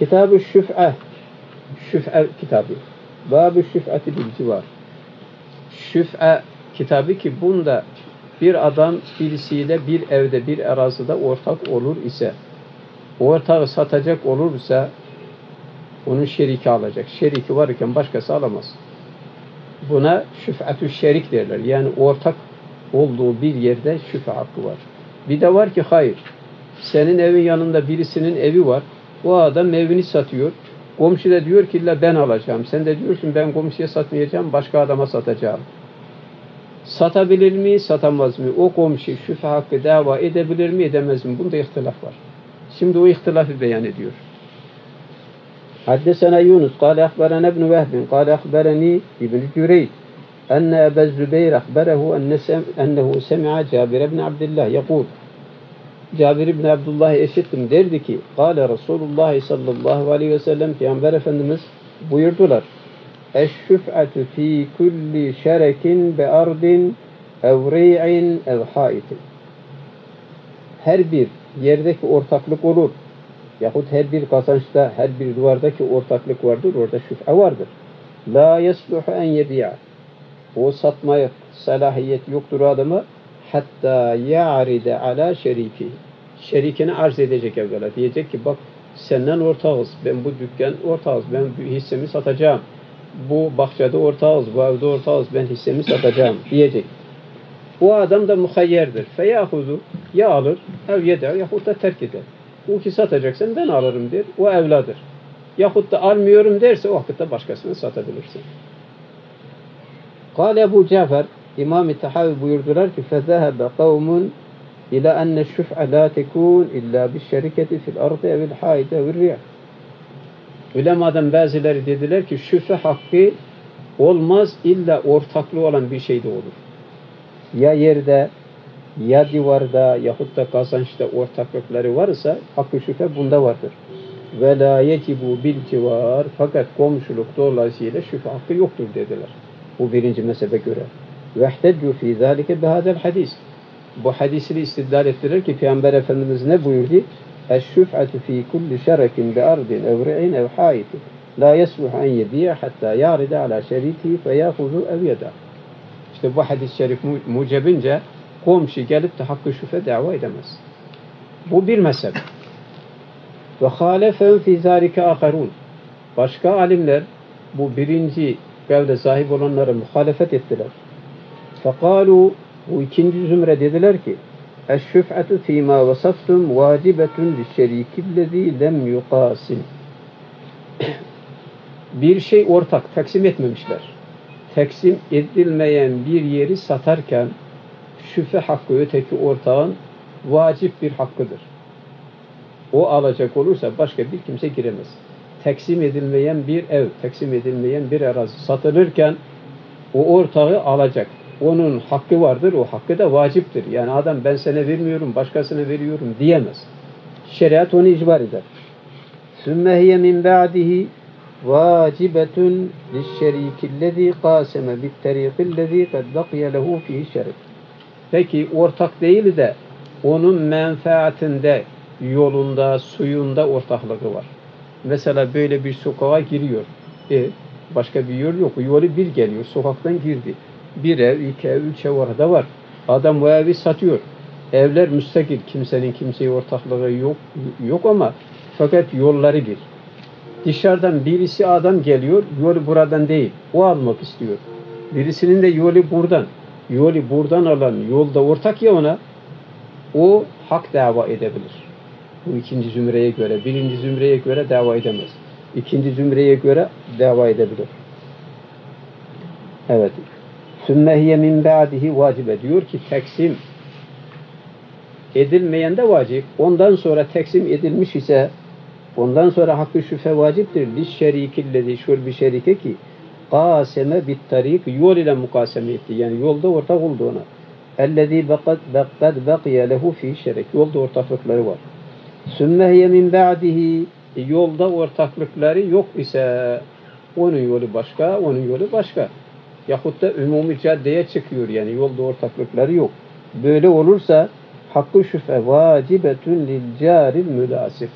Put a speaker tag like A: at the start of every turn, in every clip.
A: Kitab-ı Şüf'e. Şüf'e kitabı. Bab-ı Şüf'eti bil civar. Şüf'e kitabı ki bunda bir adam birisiyle bir evde, bir arazide ortak olur ise, ortağı satacak olursa onun şeriki alacak. Şeriki varken başkası alamaz. Buna şüf'etü şerik derler. Yani ortak olduğu bir yerde şüf'e hakkı var. Bir de var ki hayır. Senin evin yanında birisinin evi var. O adam evini satıyor. Komşu da diyor ki illa ben alacağım. Sen de diyorsun ben komşuya satmayacağım, başka adama satacağım. Satabilir mi, satamaz mı? O komşu şüphe hakkı dava edebilir mi, edemez mi? Bunda ihtilaf var. Şimdi o ihtilafı beyan ediyor. Haddesena Yunus, kâle ahberene ibn Vehbin, kâle ahbereni ibn Cüreyd, enne Ebu Zübeyir ahberehu ennehu semi'a Cabir ibn Abdullah yekûl. Cabir ibn Abdullah'ı eşittim, derdi ki, kâle Resulullah sallallahu aleyhi ve sellem, Peygamber Efendimiz buyurdular. Eşşüf'etü fî kulli şerekin be ardin ev ri'in ev haitin. Her bir yerdeki ortaklık olur. Yahut her bir kazançta, her bir duvardaki ortaklık vardır. Orada şüf'e vardır. La yesluhu en yebi'a. O satmaya salahiyet yoktur adamı. Hatta ya'ride ala şeriki. Şerikini arz edecek evvela. Diyecek ki bak senden ortağız. Ben bu dükkan ortağız. Ben hissemi satacağım. Bu bahçede ortağız. Bu evde ortağız. Ben hissemi satacağım diyecek. O adam da muhayyerdir. Feyahuzu ya alır, ev yeder yahut da terk eder. O ki satacaksan ben alırım der. O evladır. Yahut da almıyorum derse o vakitte başkasına satabilirsin. Kâle Ebu Cafer İmam-ı Tahavi buyurdular ki فَذَهَبَ قَوْمٌ إِلَى أَنَّ الشُّفْعَ لَا تَكُونْ إِلَّا بِالشَّرِكَةِ فِي الْأَرْضِ اَوِ الْحَائِدَ وِالرِّيَةِ. Ulemadan bazıları dediler ki şüphe hakkı olmaz illa ortaklı olan bir şeyde olur. Ya yerde, ya divarda, yahut da kazançta ortaklıkları varsa hakkı şüphe bunda vardır. Ve la yecibu bil civar, fakat komşuluk dolayısıyla şüphe hakkı yoktur dediler. Bu birinci mezhebe göre. Vehtedcu fi zalike bihadel hadis. Bu hadisini istidlal ettiler ki Peygamber Efendimiz ne buyurdu? Eşşüf'etü fi kulli şerekin bi ardin ev ri'in ev haitin. La yesluhu en yebi'a hatta yaride ala şeriki feyahuzu ev yeda. İşte bu hadis-i şerif mucebince komşu gelip de hakkı şüphe dava edemez. Bu bir mezhep. Ve hâlefen fî zâlike âkharûn. Başka alimler bu birinci kavle sahip olanlara muhalefet ettiler. Fekâlû, bu ikinci zümre dediler ki eşşüf'etü fîmâ vasaftum vâcibetun lişşerîkillezî lem yukâsim. Bir şey ortak, taksim etmemişler. Taksim edilmeyen bir yeri satarken şüphe hakkı öteki ortağın vacip bir hakkıdır. O alacak olursa başka bir kimse giremez. Taksim edilmeyen bir ev, taksim edilmeyen bir arazi satılırken o ortağı alacak. Onun hakkı vardır, o hakkı da vaciptir. Yani adam ben sana vermiyorum, başkasına veriyorum diyemez. Şeriat onu icbar eder. ثُمَّ هِيَ مِنْ بَعْدِهِ vacibetun lişşerikillezî qâseme bitteriqillezî kad baqiye lehu fî şerik. Peki ortak değil de onun menfaatinde, yolunda, suyunda ortaklığı var. Mesela böyle bir sokağa giriyor. Başka bir yol yok. Yolu bir geliyor. Sokaktan girdi. Bir ev, iki ev, üç ev orada var. Adam bu evi satıyor. Evler müstakil. Kimsenin kimseye ortaklığı yok ama fakat yolları bir. Dışarıdan birisi adam geliyor, yolu buradan değil, o almak istiyor. Birisinin de yolu buradan. Yolu buradan alan, yolda ortak ya ona, o hak dava edebilir. Bu ikinci zümreye göre, birinci zümreye göre dava edemez. İkinci zümreye göre dava edebilir. Evet. Sümmehiyye min ba'dihi vacibe, diyor ki teksim edilmeyen de vacip. Ondan sonra teksim edilmiş ise ondan sonra hakkı şüphe vaciptir. Lişşerikillezî, şöyle bir şerike ki qâseme bittarik, yol ile mukaseme etti. Yani yolda ortak oldu ona. Ellezî kad baqiye lehu fî şerik. Yolda ortaklıkları var. Sümmehiyye min ba'dihi, yolda ortaklıkları yok ise onun yolu başka, onun yolu başka. Yahut da umumi caddeye çıkıyor, yani yolda ortaklıkları yok. Böyle olursa hakkı şüphe vacibetun lil caril mülasif.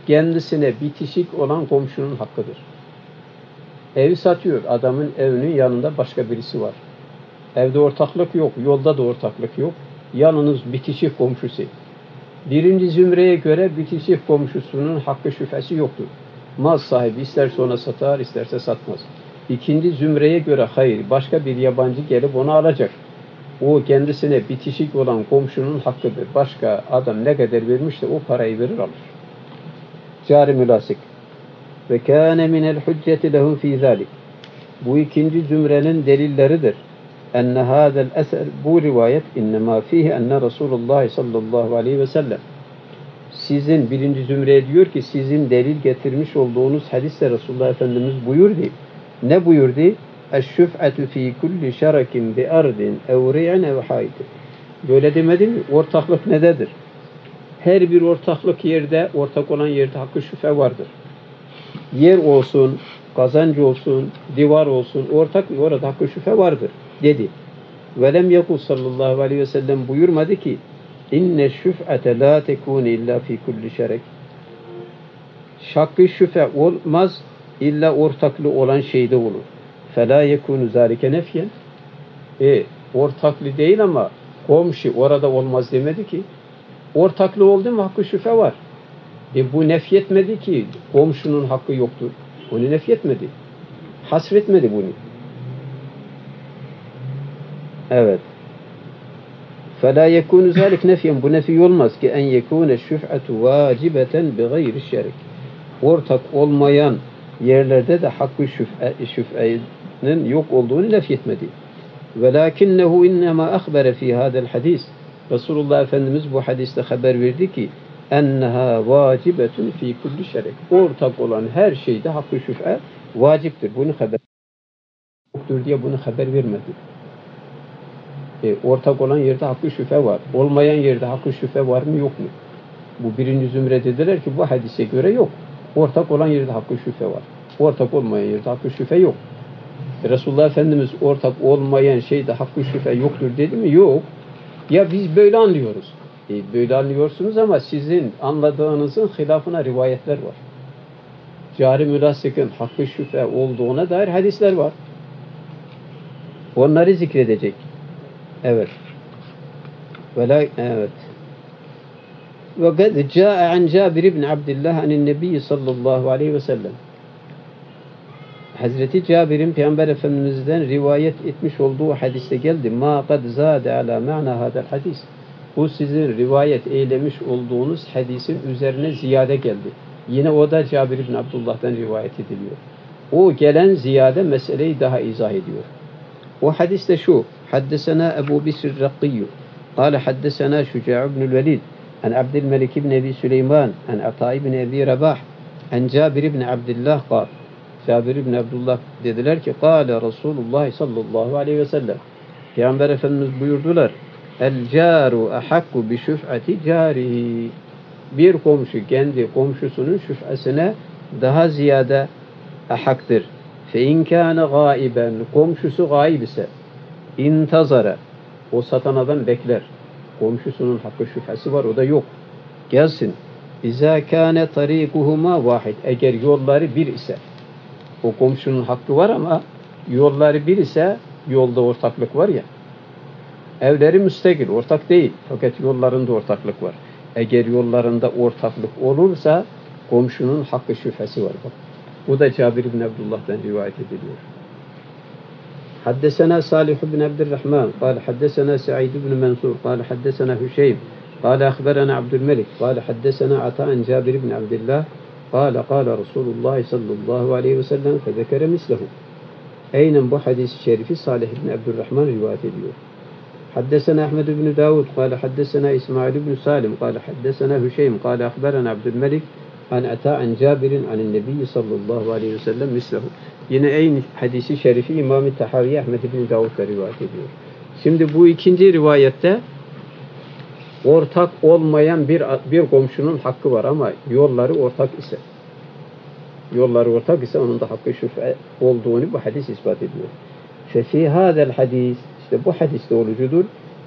A: kendisine bitişik olan komşunun hakkıdır. Evi satıyor. Adamın evinin yanında başka birisi var. Evde ortaklık yok. Yolda da ortaklık yok. Yalnız bitişik komşusu. Birinci zümreye göre bitişik komşusunun hakkı şüphesi yoktur. Mal sahibi isterse ona satar, isterse satmaz. İkinci zümreye göre hayır. Başka bir yabancı gelip onu alacak. O kendisine bitişik olan komşunun hakkıdır. Başka adam ne kadar vermişse o parayı verir alır. Cari mülasik. Ve kâne minel hücceti lehum fî zâlik. Bu ikinci zümrenin delilleridir. Enne hâzel eser, bu rivayet innemâ fîhi enne Resulullah sallallahu aleyhi ve sellem. Sizin birinci zümreye diyor ki sizin delil getirmiş olduğunuz hadiste Resulullah Efendimiz buyurdu. Ne buyurdu? Eşşüf'etü fî kulli şerakin bi ardin ev ri'in ev haydin. Böyle demedi mi? Ortaklık nededir? Her bir ortaklık yerde, ortak olan yerde hakkı şüphe vardır. Yer olsun, kazancı olsun, divar olsun, ortak orada hakkı şüphe vardır dedi. Velem yakul sallallahu aleyhi ve sellem buyurmadı ki inne şüf'ete la tekûne illa fi kulli şerek. Şakkı şüphe olmaz illa ortaklı olan şeyde olur. Fela yekûnu zâlike nefyen. Ortaklı değil ama komşu orada olmaz demedi ki. Ortaklı oldu mu hakkı şüphe var. Bu nefyetmedi ki komşunun hakkı yoktur. Onu nefyetmedi. Hasretmedi bunu. Evet. فَلَا يَكُونُ ذَلِكْ نَفْيًا. Bu nefi olmaz ki en yekûne şüf'etu vâcibeten bi gayri şerik. Ortak olmayan yerlerde de hakkı şüphenin yok olduğunu nefyetmedi. وَلَاكِنَّهُ اِنَّمَا أَخْبَرَ فِي هَذَا الْحَدِيثِ. Resulullah Efendimiz bu hadiste haber verdi ki enneha vacibetun fi kulli şerek. Ortak olan her şeyde hakkı şüphe vaciptir. Bunu haber yoktur diye bunu haber vermedi. Ortak olan yerde hakkı şüphe var. Olmayan yerde hakkı şüphe var mı yok mu? Bu birinci zümre dediler ki bu hadise göre yok. Ortak olan yerde hakkı şüphe var. Ortak olmayan yerde hakkı şüphe yok. Resulullah Efendimiz ortak olmayan şeyde hakkı şüphe yoktur dedi mi? Yok. Ya biz böyle anlıyoruz. Böyle anlıyorsunuz ama sizin anladığınızın hilafına rivayetler var. Cari mülasikin hakkı şüphe olduğuna dair hadisler var. Onları zikredecek. Evet. Evet. Ve kad caa an Cabir ibn Abdullah anin Nebi sallallahu aleyhi ve sellem. Hazreti Cabir'in Peygamber Efendimiz'den rivayet etmiş olduğu hadiste geldi. Ma kad zade ala ma'na hadal hadis. Bu sizin rivayet eylemiş olduğunuz hadisin üzerine ziyade geldi. Yine o da Cabir ibn Abdullah'dan rivayet ediliyor. O gelen ziyade meseleyi daha izah ediyor. O hadiste şu. Haddesena Ebu Bisr Rakkiyyu. Kale haddesena Şuca' ibn Velid. An Abdülmelik ibn Ebi Süleyman. An Ata ibn Ebi Rabah. An Cabir ibn Abdullah kal. Cabir ibn Abdullah dediler ki kâle Resulullah sallallahu aleyhi ve sellem. Peygamber Efendimiz buyurdular. El caru ahakku bi şüf'ati carihi. Bir komşu kendi komşusunun şüphesine daha ziyade ahaktır. Fe in kâne gâiben. Komşusu gâib ise intazara. O satan adam bekler. Komşusunun hakkı şüphesi var, o da yok. Gelsin. İzâ kâne tarîkuhuma vahid. Eğer yolları bir ise. O komşunun hakkı var ama yolları bir ise yolda ortaklık var ya. Evleri müstakil, ortak değil. Fakat yollarında ortaklık var. Eğer yollarında ortaklık olursa komşunun hakkı şüphesi var. Bak. Bu da Cabir ibn Abdullah'dan rivayet ediliyor. Haddesena Salih ibn Abdurrahman, قال حدثنا سعيد بن منصور, قال حدثنا هشيم, قال أخبرنا عبد الملك, قال حدثنا عطاء جابر بن عبد الله, قال قال رسول الله صلى الله عليه وسلم فذكر مثله. Aynen bu hadis-i şerifi Salih ibn Abdurrahman rivayet ediyor. حدثنا أحمد بن داود, قال حدثنا إسماعيل بن سالم, قال حدثنا هشيم, قال أخبرنا عبد الملك عن عطاء عن جابر عن النبي صلى الله عليه وسلم مثله. Yine aynı hadisi şerifi İmam-ı Tahavi Ahmed ibn Davud'da rivayet ediyor. Şimdi bu ikinci rivayette ortak olmayan bir komşunun hakkı var ama yolları ortak ise onun da hakkı şüphe olduğunu bu hadis ispat ediyor. Fefî hâzel hadis, işte bu hadiste olucudur.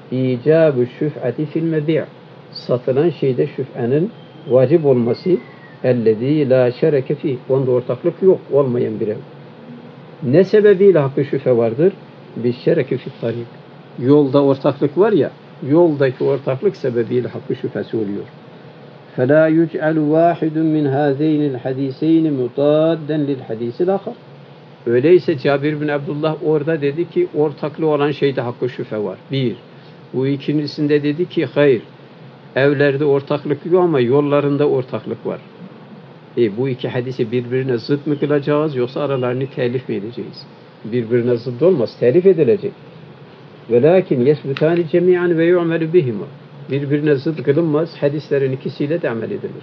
A: İcâb-ı şüf'ati fil mebi'. Satılan şeyde şüphenin vacip olması ellezî lâ şereke fîh. Onda ortaklık yok, olmayan bir ev. Ne sebebiyle hakkı şüphe vardır? Bir şereke fit tarik. Yolda ortaklık var ya, yoldaki ortaklık sebebiyle hakkı şüphesi oluyor. فَلَا يُجْعَلُ وَاحِدٌ مِنْ هَذَيْنِ الْحَد۪يسَيْنِ مُطَادًّا لِلْحَد۪يسِ الْآخَرِ. Öyleyse Cabir bin Abdullah orada dedi ki ortaklı olan şeyde hakkı şüphe var. Bir. Bu ikincisinde dedi ki hayır. Evlerde ortaklık yok ama yollarında ortaklık var. Bu iki hadisi birbirine zıt mı kılacağız yoksa aralarını telif mi edeceğiz? Birbirine zıt olmaz. Telif edilecek. وَلَاكِنْ يَسْبُتَانِ جَمِيعًا وَيُعْمَلُ بِهِمَا. Birbirine zıt kılınmaz. Hadislerin ikisiyle de amel edilir.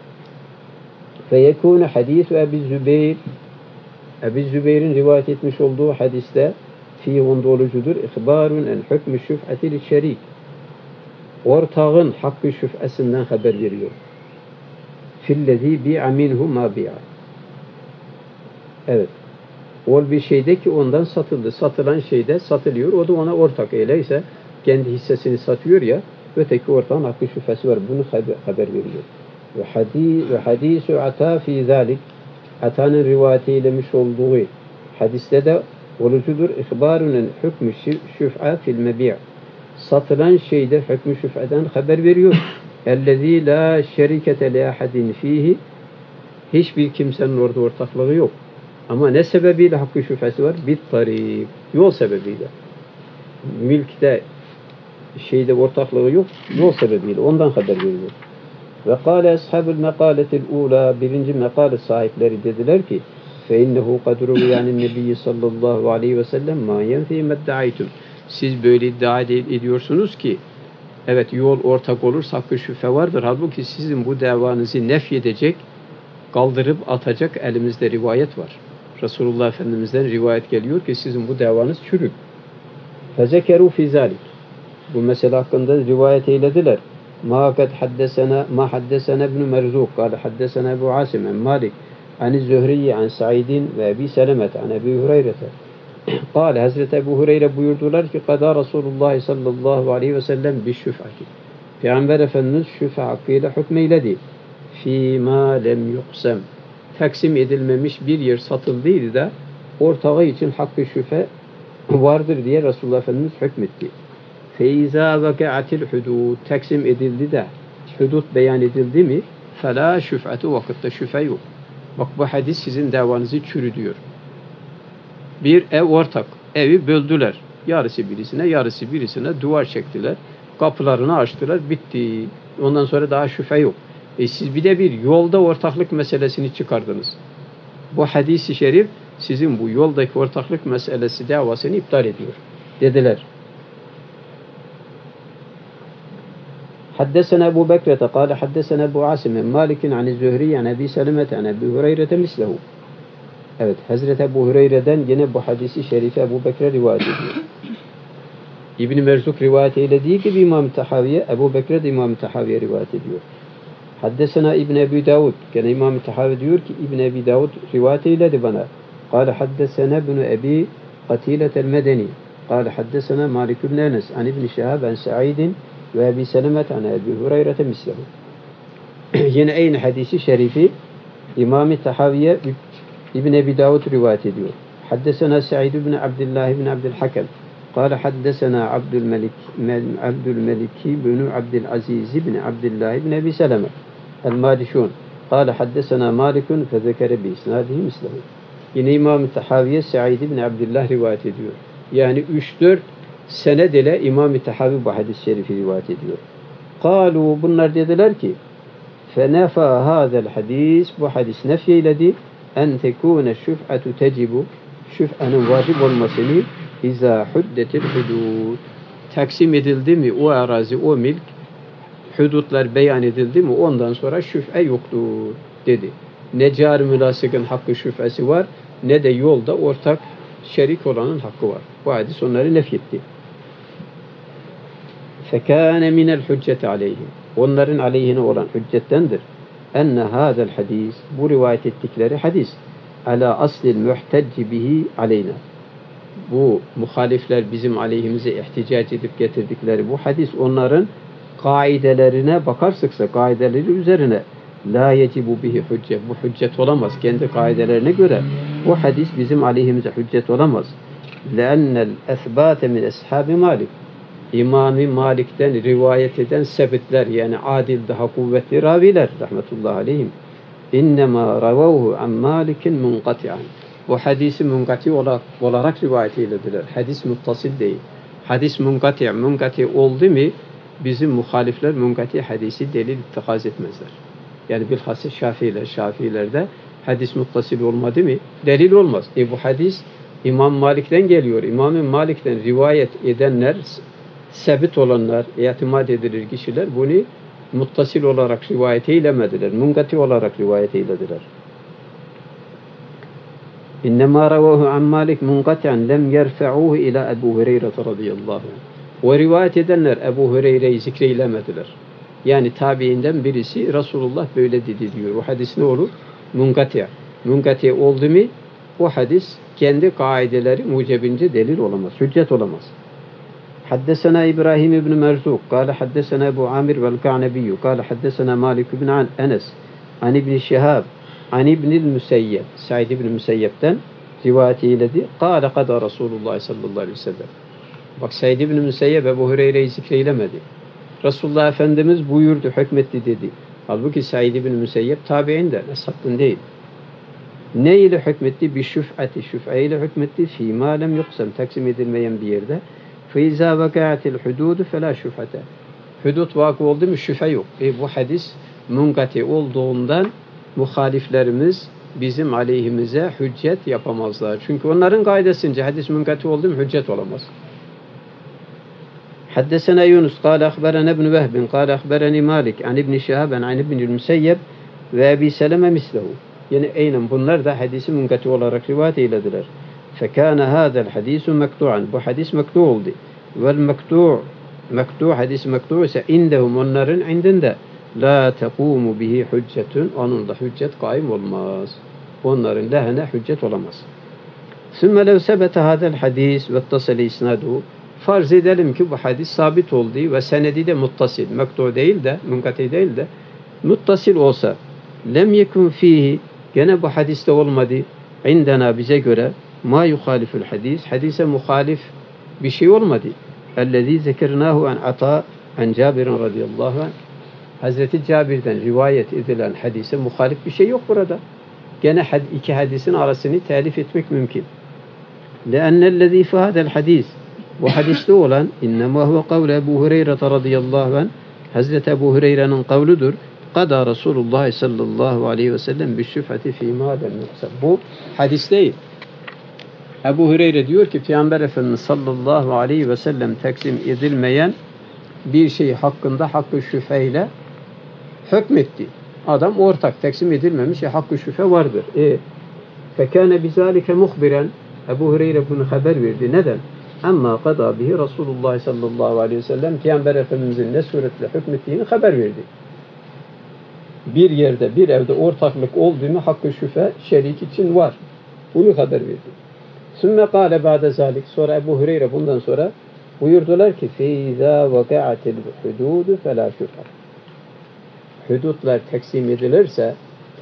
A: فَيَكُونَ حَدِيثُ اَبِي الزُّبَيْرِ. Ebu Zübeyir'in rivayet etmiş olduğu hadiste fîhun dolucudur. İhbarun en hükmü şüf'atil şerik. Ortağın hakkı şüphesinden haber veriyor. Fillezî bi'a minhu ma bi'a. Evet. O bir şeyde ki ondan satıldı. Satılan şeyde satılıyor. O da ona ortak. Öyleyse kendi hissesini satıyor ya, öteki ortağın hakkı şüphesi var. Bunu haber veriyor. Ve hadisu ata fi zalik. Ata'nın rivayet eylemiş olduğu hadiste de olucudur. İhbarunun hükmü şüf'a fil mebi'. Satılan şeyde hükmü şüph'den haber veriyor. Ellezî la şerikete li ahadin fihi. Hiçbir kimsenin orada ortaklığı yok. Ama ne sebebiyle hakkı şüphesi var? Bit tarik. Yol sebebiyle. Mülkte şeyde ortaklığı yok. Yol sebebiyle. Ondan haber veriyor. Ve kâle ashabul mekâletil ûlâ. Birinci mekâle sahipleri dediler ki فَاِنَّهُ قَدْرُوا yani Nebi sallallahu aleyhi ve sellem مَا يَنْفِي مَدَّعَيْتُمْ. Siz böyle iddia ediyorsunuz ki evet yol ortak olursa hakkı şüphe vardır. Halbuki sizin bu davanızı nefyedecek, kaldırıp atacak elimizde rivayet var. Resulullah Efendimiz'den rivayet geliyor ki sizin bu davanız çürük. فَذَكَرُوا فِي ذَلِكِ. Bu mesele hakkında rivayet eylediler. مَا قَدْ حَدَّسَنَا ابْنُ مَرْزُوقٍ قَالَ حَدَّسَنَا أَبُو عَاصِمٍ عَنْ مَالِكٍ عَنِ الزُّهْرِيِّ عَنْ سَعِيدٍ وَأَبِي سَلَمَةَ عَنْ أَبِي هُرَيْرَةَ قال Hazreti Ebu Hureyre buyurdular ki Kada Resulullah sallallahu aleyhi ve sellem bir şüf'ati. Peygamber Efendimiz şüphe hakkıyla hükmeyledi. Fîmâ lem yuqsem. Taksim edilmemiş bir yer satıldıydı da ortağı için hakkı şüphe vardır diye Resulullah Efendimiz hükmetti. Feyzâ vaka'atil hudûd. Taksim edildi de hudud beyan edildi mi? Felâ şüf'atu vakitte şüphe yok. Bak bu hadis sizin davanızı çürütüyor. Bir ev ortak. Evi böldüler. Yarısı birisine, yarısı birisine duvar çektiler. Kapılarını açtılar. Bitti. Ondan sonra daha şüphe yok. Siz bir de bir yolda ortaklık meselesini çıkardınız. Bu hadis-i şerif sizin bu yoldaki ortaklık meselesi davasını iptal ediyor. Dediler. حدثنا أبو بكرة قال حدثنا أبو عاصم مالك عن الزهري عن أبي سلمة عن أبي هريرة مثله. Evet, Hazreti Ebu Hureyre'den yine bu hadisi şerifi Ebu Bekir'e rivayet ediyor. İbn-i Merzuk rivayet eylediği gibi İmam-ı Tahaviye, Ebu Bekir de İmam-ı Tahaviye rivayet ediyor. Haddesena İbn Ebi Davud, gene İmam-ı Tahavi diyor ki İbn Ebi Davud rivayet eyledi bana. Kâle haddesena İbn Ebi Katiletel Medeni. Kâle haddesena Malik ibn Enes an İbn Şehab an Sa'idin ve Ebi Selemet an Ebi Hureyre'te mislehu. Yine aynı hadisi şerifi İmam-ı Tahaviye İbn Ebi Davud rivayet ediyor. Haddesena Sa'id ibn Abdullah ibn Abdülhakem. Kâle haddesena Abdülmelik ibn Abdülaziz ibn Abdullah ibn Ebi Seleme el-Malişun. Kâle haddesena Malikun fezekere bi isnadihi mislehu. Yine İmam-ı Tahaviye Sa'id ibn Abdullah rivayet ediyor. Yani 3-4 sened ile İmam-ı Tahavi bu hadis-i şerifi rivayet ediyor. Kâlu bunlar dediler ki fenefa hâzel hadis bu hadis nefyeyledi en tekûne şüf'atu tecibu şüf'anın vacip olmasını izâ huddetil hudud taksim edildi mi o arazi o milk hudutlar beyan edildi mi ondan sonra şüf'e yoktur dedi. Ne cari mülasıkın hakkı şüphesi var ne de yolda ortak şerik olanın hakkı var. Bu hadis onları nefyetti. Fekâne minel hücceti aleyhim. Onların aleyhine olan hüccettendir. Enne hâzel hadis bu rivayet ettikleri hadis ala aslil muhtecci bihi aleyna. Bu muhalifler bizim aleyhimize ihticac edip getirdikleri bu hadis onların kaidelerine bakarsıksa kaideleri üzerine La yecibu bihi hüccet. Bu hüccet olamaz. Kendi kaidelerine göre bu hadis bizim aleyhimize hüccet olamaz. Le'ennel esbâte min eshabi Malik. İmam-ı Malik'ten rivayet eden sebitler, yani adil, daha kuvvetli raviler rahmetullahi aleyhim. İnnemâ ravavuhu an Malik'in munkati'an. Bu hadisi munkati olarak rivayet eylediler. Hadis muttasıl değil. Hadis munkati oldu mu bizim muhalifler munkati hadisi delil ittikaz etmezler. Yani bilhassa Şafiilerde hadis muttasıl olmadı mı delil olmaz. Bu hadis İmam Malik'ten geliyor. İmam Malik'ten rivayet edenler, sabit olanlar, itimat edilir kişiler bunu muttasıl olarak rivayet eylemediler. Munkati olarak rivayet eylediler. İnnemâ ravahu an Malik munkati'an lem yerfe'uhu ila Ebu Hureyre radıyallahu anh. O rivayet edenler Ebu Hureyre'yi zikreylemediler. Yani tabiinden birisi Resulullah böyle dedi diyor. O hadis ne olur? Munkati'. Munkati oldu mu o hadis kendi kaideleri mucebince delil olamaz, hüccet olamaz. حدثنا إبراهيم بن مرزوق قال حدثنا أبو عامر والكعنبي قال حدثنا مالك بن أنس عن ابن شهاب عن ابن المسيب سعيد بن المسيب'ten rivayet eyledi. قال قضى رسول الله sallallahu aleyhi ve sellem. Bak Said ibn Müseyyep Ebu Hureyre'yi zikreylemedi. Resulullah Efendimiz buyurdu, hükmetti dedi. Halbuki Said ibn Müseyyep tabiinden, eshabtan değil. Ne ile hükmetti? Bir şüf'ati, şüf'e ile hükmetti. Fîmâ lem yuksem, taksim edilmeyen bir yerde. فَاِذَا وَقَعَتِ الْحُدُودُ فَلَا شُفْعَةَ. Hudud vakı oldu mu şüphe yok. Bu hadis munkati olduğundan muhaliflerimiz bizim aleyhimize hüccet yapamazlar. Çünkü onların gaydesince hadis munkati oldu mu hüccet olamaz. حدثنا يونس قال أخبرنا ابن وهب قال أخبرني مالك عن ابن شهاب عن ابن المسيب ve Ebi Seleme mislehu. Yani aynen bunlar da hadisi munkati olarak rivayet eylediler. فَكَانَ هَذَا الْحَدِيثُ مَكْتُوعًا. Bu hadis mektu oldu. Mektu hadis mektu ise indehum, onların indinde la tekumu bihi hüccetun, onun da hüccet kaim olmaz. Onların lehine hüccet olamaz. Sümme lev sebete hadel hadis ve ittasale isnaduhu. Farz edelim ki bu hadis sabit oldu ve senedi de muttasil. Mektu değil de, munkati değil de muttasil olsa, lem yekun fihi, gene bu hadiste olmadı. İndena, bize göre ma yuhaliful hadis, hadise muhalif bir şey olmadı. Ellezî zekernâhu an Ata an Cabir'in radıyallahu anh. Hazreti Cabir'den rivayet edilen hadise muhalif bir şey yok burada. Gene iki hadisin arasını telif etmek mümkün. Leennellezî fâdel hadis, bu hadiste olan innemâ huve kavle Ebu Hureyre radıyallahu anh, Hazreti Ebu Hureyre'nin kavludur. Kada Resulullah sallallahu aleyhi ve sellem bi şüf'ati fîmâ lem yuksem. Bu hadis değil. Ebu Hureyre diyor ki Peygamber Efendimiz sallallahu aleyhi ve sellem taksim edilmeyen bir şey hakkında hakkı şüpheyle hükmetti. Adam ortak, taksim edilmemiş, hakkı şüphe vardır. Fekâne bizâlike muhbiren, Ebu Hureyre bunu haber verdi. Neden? Amma kada bihi Resulullah sallallahu aleyhi ve sellem, Peygamber Efendimizin ne suretle hükmettiğini haber verdi. Bir yerde, bir evde ortaklık olduğunu hakkı şüphe şerik için var. Bunu haber verdi. Sümme kâle ba'de zâlik. Sonra Ebu Hureyre bundan sonra buyurdular ki فَاِذَا وَقَعَتِ الْحُدُودُ فَلَا شُفْعَ. Hudutlar taksim edilirse,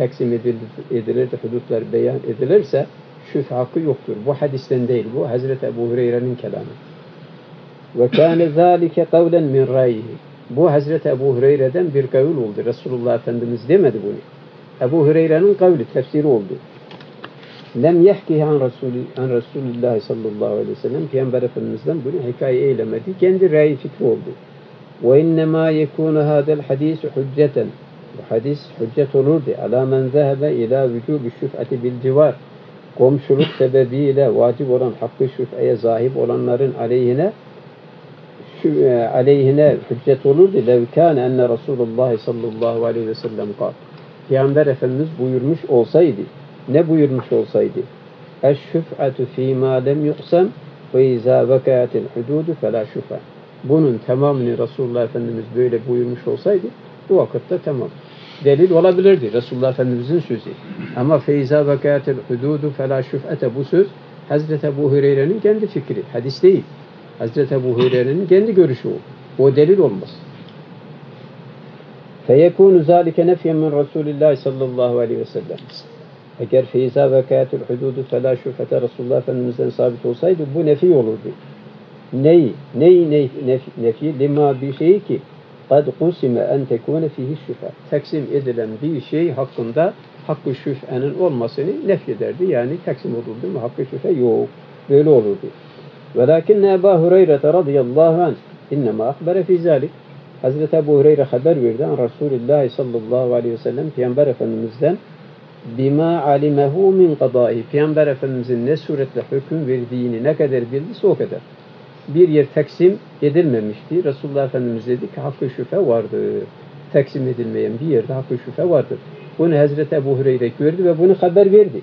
A: hudutlar beyan edilirse şüphe hakkı yoktur. Bu hadisten değil, bu Hazreti Ebu Hureyre'nin kelamı. وَكَانَ ذَٰلِكَ قَوْلًا مِنْ رَيْهِ. Bu Hazreti Ebu Hureyre'den bir kavul oldu. Resulullah Efendimiz demedi bunu. Ebu Hureyre'nin kavli, tefsiri oldu. Lem yehkihi an Resulullah sallallahu aleyhi ve sellem, Peygamber Efendimiz'den bunu hikaye eylemedi. Kendi ra'yi fikri oldu. Ve innemâ yekûnu hâdel hadîsü hücceten. Bu hadis hüccet olurdu. Alâ men zehebe ilâ vücûbü şüf'ati bil civar. Komşuluk sebebiyle vacip olan hakkı şüpheye zahip olanların aleyhine hüccet olurdu. Lev kâne enne Resulullah sallallahu aleyhi ve sellem kâl. Peygamber Efendimiz buyurmuş olsaydı, ne buyurmuş olsaydı? Eşşüf'atu fîmâ lem yuqsem ve izâ vekâtil hudûdu felâ şüf'e. Bunun tamamını Resulullah Efendimiz böyle buyurmuş olsaydı, bu vakitte tamam. Delil olabilirdi Resulullah Efendimizin sözü. Ama feyzâ vekâtil hudûdu felâ şüf'ete, bu söz Hazreti Ebu Hureyre'nin kendi fikri, hadis değil. Hazreti Ebu Hureyre'nin kendi görüşü o. O delil olmaz. فَيَكُونُ ذَٰلِكَ نَفْيًا مِنْ رَسُولِ اللّٰهِ sallallahu aleyhi ve sellem. Eğer feyza vekâetül hududu felâ şüphete Resulullah Efendimiz'den sabit olsaydı bu nefi olurdu. Neyi nefi? Lima bir şey ki kad kusime en tekune fihi şüphe. Taksim edilen bir şey hakkında hakkı şüphenin olmasını nefyederdi. Yani taksim olurdu mu hakkı şüphe yok. Böyle olurdu. Velakin Ebu Hureyre radıyallahu anh innema akbere fi zalik. Hazreti Ebu Hureyre haber verdi an Resulullah sallallahu aleyhi ve sellem Peygamber Efendimiz'den bima alimehu min kadai. Peygamber Efendimiz'in ne suretle hüküm verdiğini ne kadar bildiyse o kadar. Bir yer taksim edilmemişti. Resulullah Efendimiz dedi ki hakkı şüphe vardır. Taksim edilmeyen bir yerde hakkı şüphe vardır. Bunu Hazreti Ebu Hureyre gördü ve bunu haber verdi.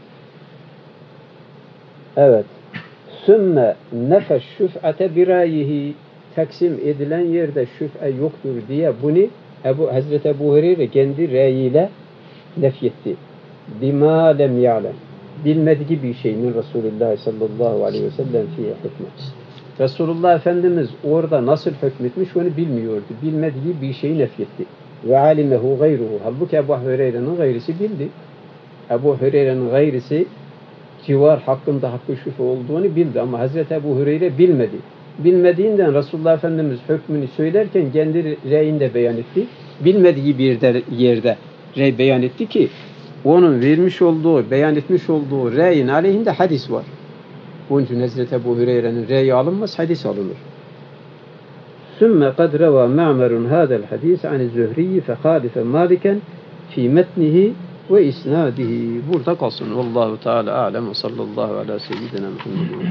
A: Evet. Sümme nefeş şüf'ate birayihi. Taksim edilen yerde şüphe yoktur diye bunu Hazreti Ebu Hureyre kendi reyiyle nefyetti. Bima lem ya'lem. Bilmediği bir şey min Resulullah sallallahu aleyhi ve sellem fiye hükmü. Resulullah Efendimiz orada nasıl hükmetmiş onu bilmiyordu. Bilmediği bir şeyi nefyetti. Ve alimehu gayruhu. Halbuki Ebu Hureyre'nin gayrisi bildi. Ebu Hureyre'nin gayrisi civar hakkında hakkı şüphe olduğunu bildi ama Hazreti Ebu Hureyre bilmedi. Bilmediğinden Resulullah Efendimiz hükmünü söylerken kendi reyini de beyan etti. Bilmediği bir yerde rey beyan etti ki onun vermiş olduğu, beyan etmiş olduğu reyin aleyhinde hadis var. Bunun için Hazreti Ebu Hureyre'nin reyi alınmaz, hadis alınır. Sümme kad reva Ma'merun hadel hadis ani Zühriyi fehalife Maliken fi metnihi ve isnadihi. Burada kalsın. Vallahu Teala alem ve sallallahu ala seyyidina Muhammedin.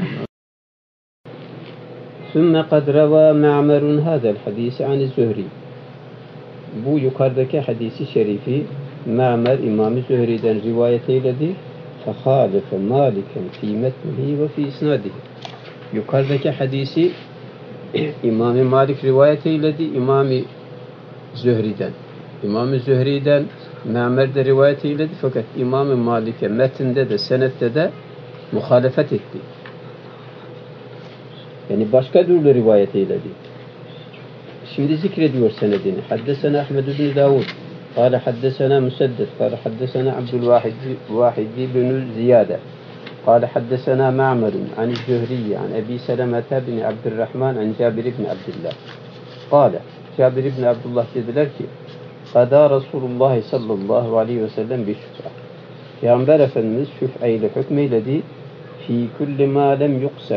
A: Sümme kad reva Ma'merun hadel hadis ani Zühri. Bu yukarıdaki hadisi şerifi Ma'mer İmam-ı Zühri'den rivayet eyledi. فَخَالِفَ مَالِكًا فِي مَتْنِهِ وَفِي إِسْنَادِهِ. Yukarıdaki hadisi İmam-ı Malik rivayet eyledi İmam-ı Zühri'den. İmam-ı Zühri'den Ma'mer de rivayet eyledi fakat İmam-ı Malik'e metinde de senette de muhalefet etti. Yani başka türlü rivayet eyledi. Şimdi zikrediyor senedini. Haddesena Ahmed ibn Davud. قال حدثنا مسدد قال حدثنا عبد الواحد بن زيادة قال حدثنا معمر عن الزهري عن أبي سلمة بن عبد الرحمن عن جابر بن عبد الله قال جابر بن عبد الله dediler ki قضى رسول الله sallallahu aleyhi ve sellem bir şüphe. Peygamber Efendimiz şüpheyle hükmeyledi fi kulli ma lem yuqsem.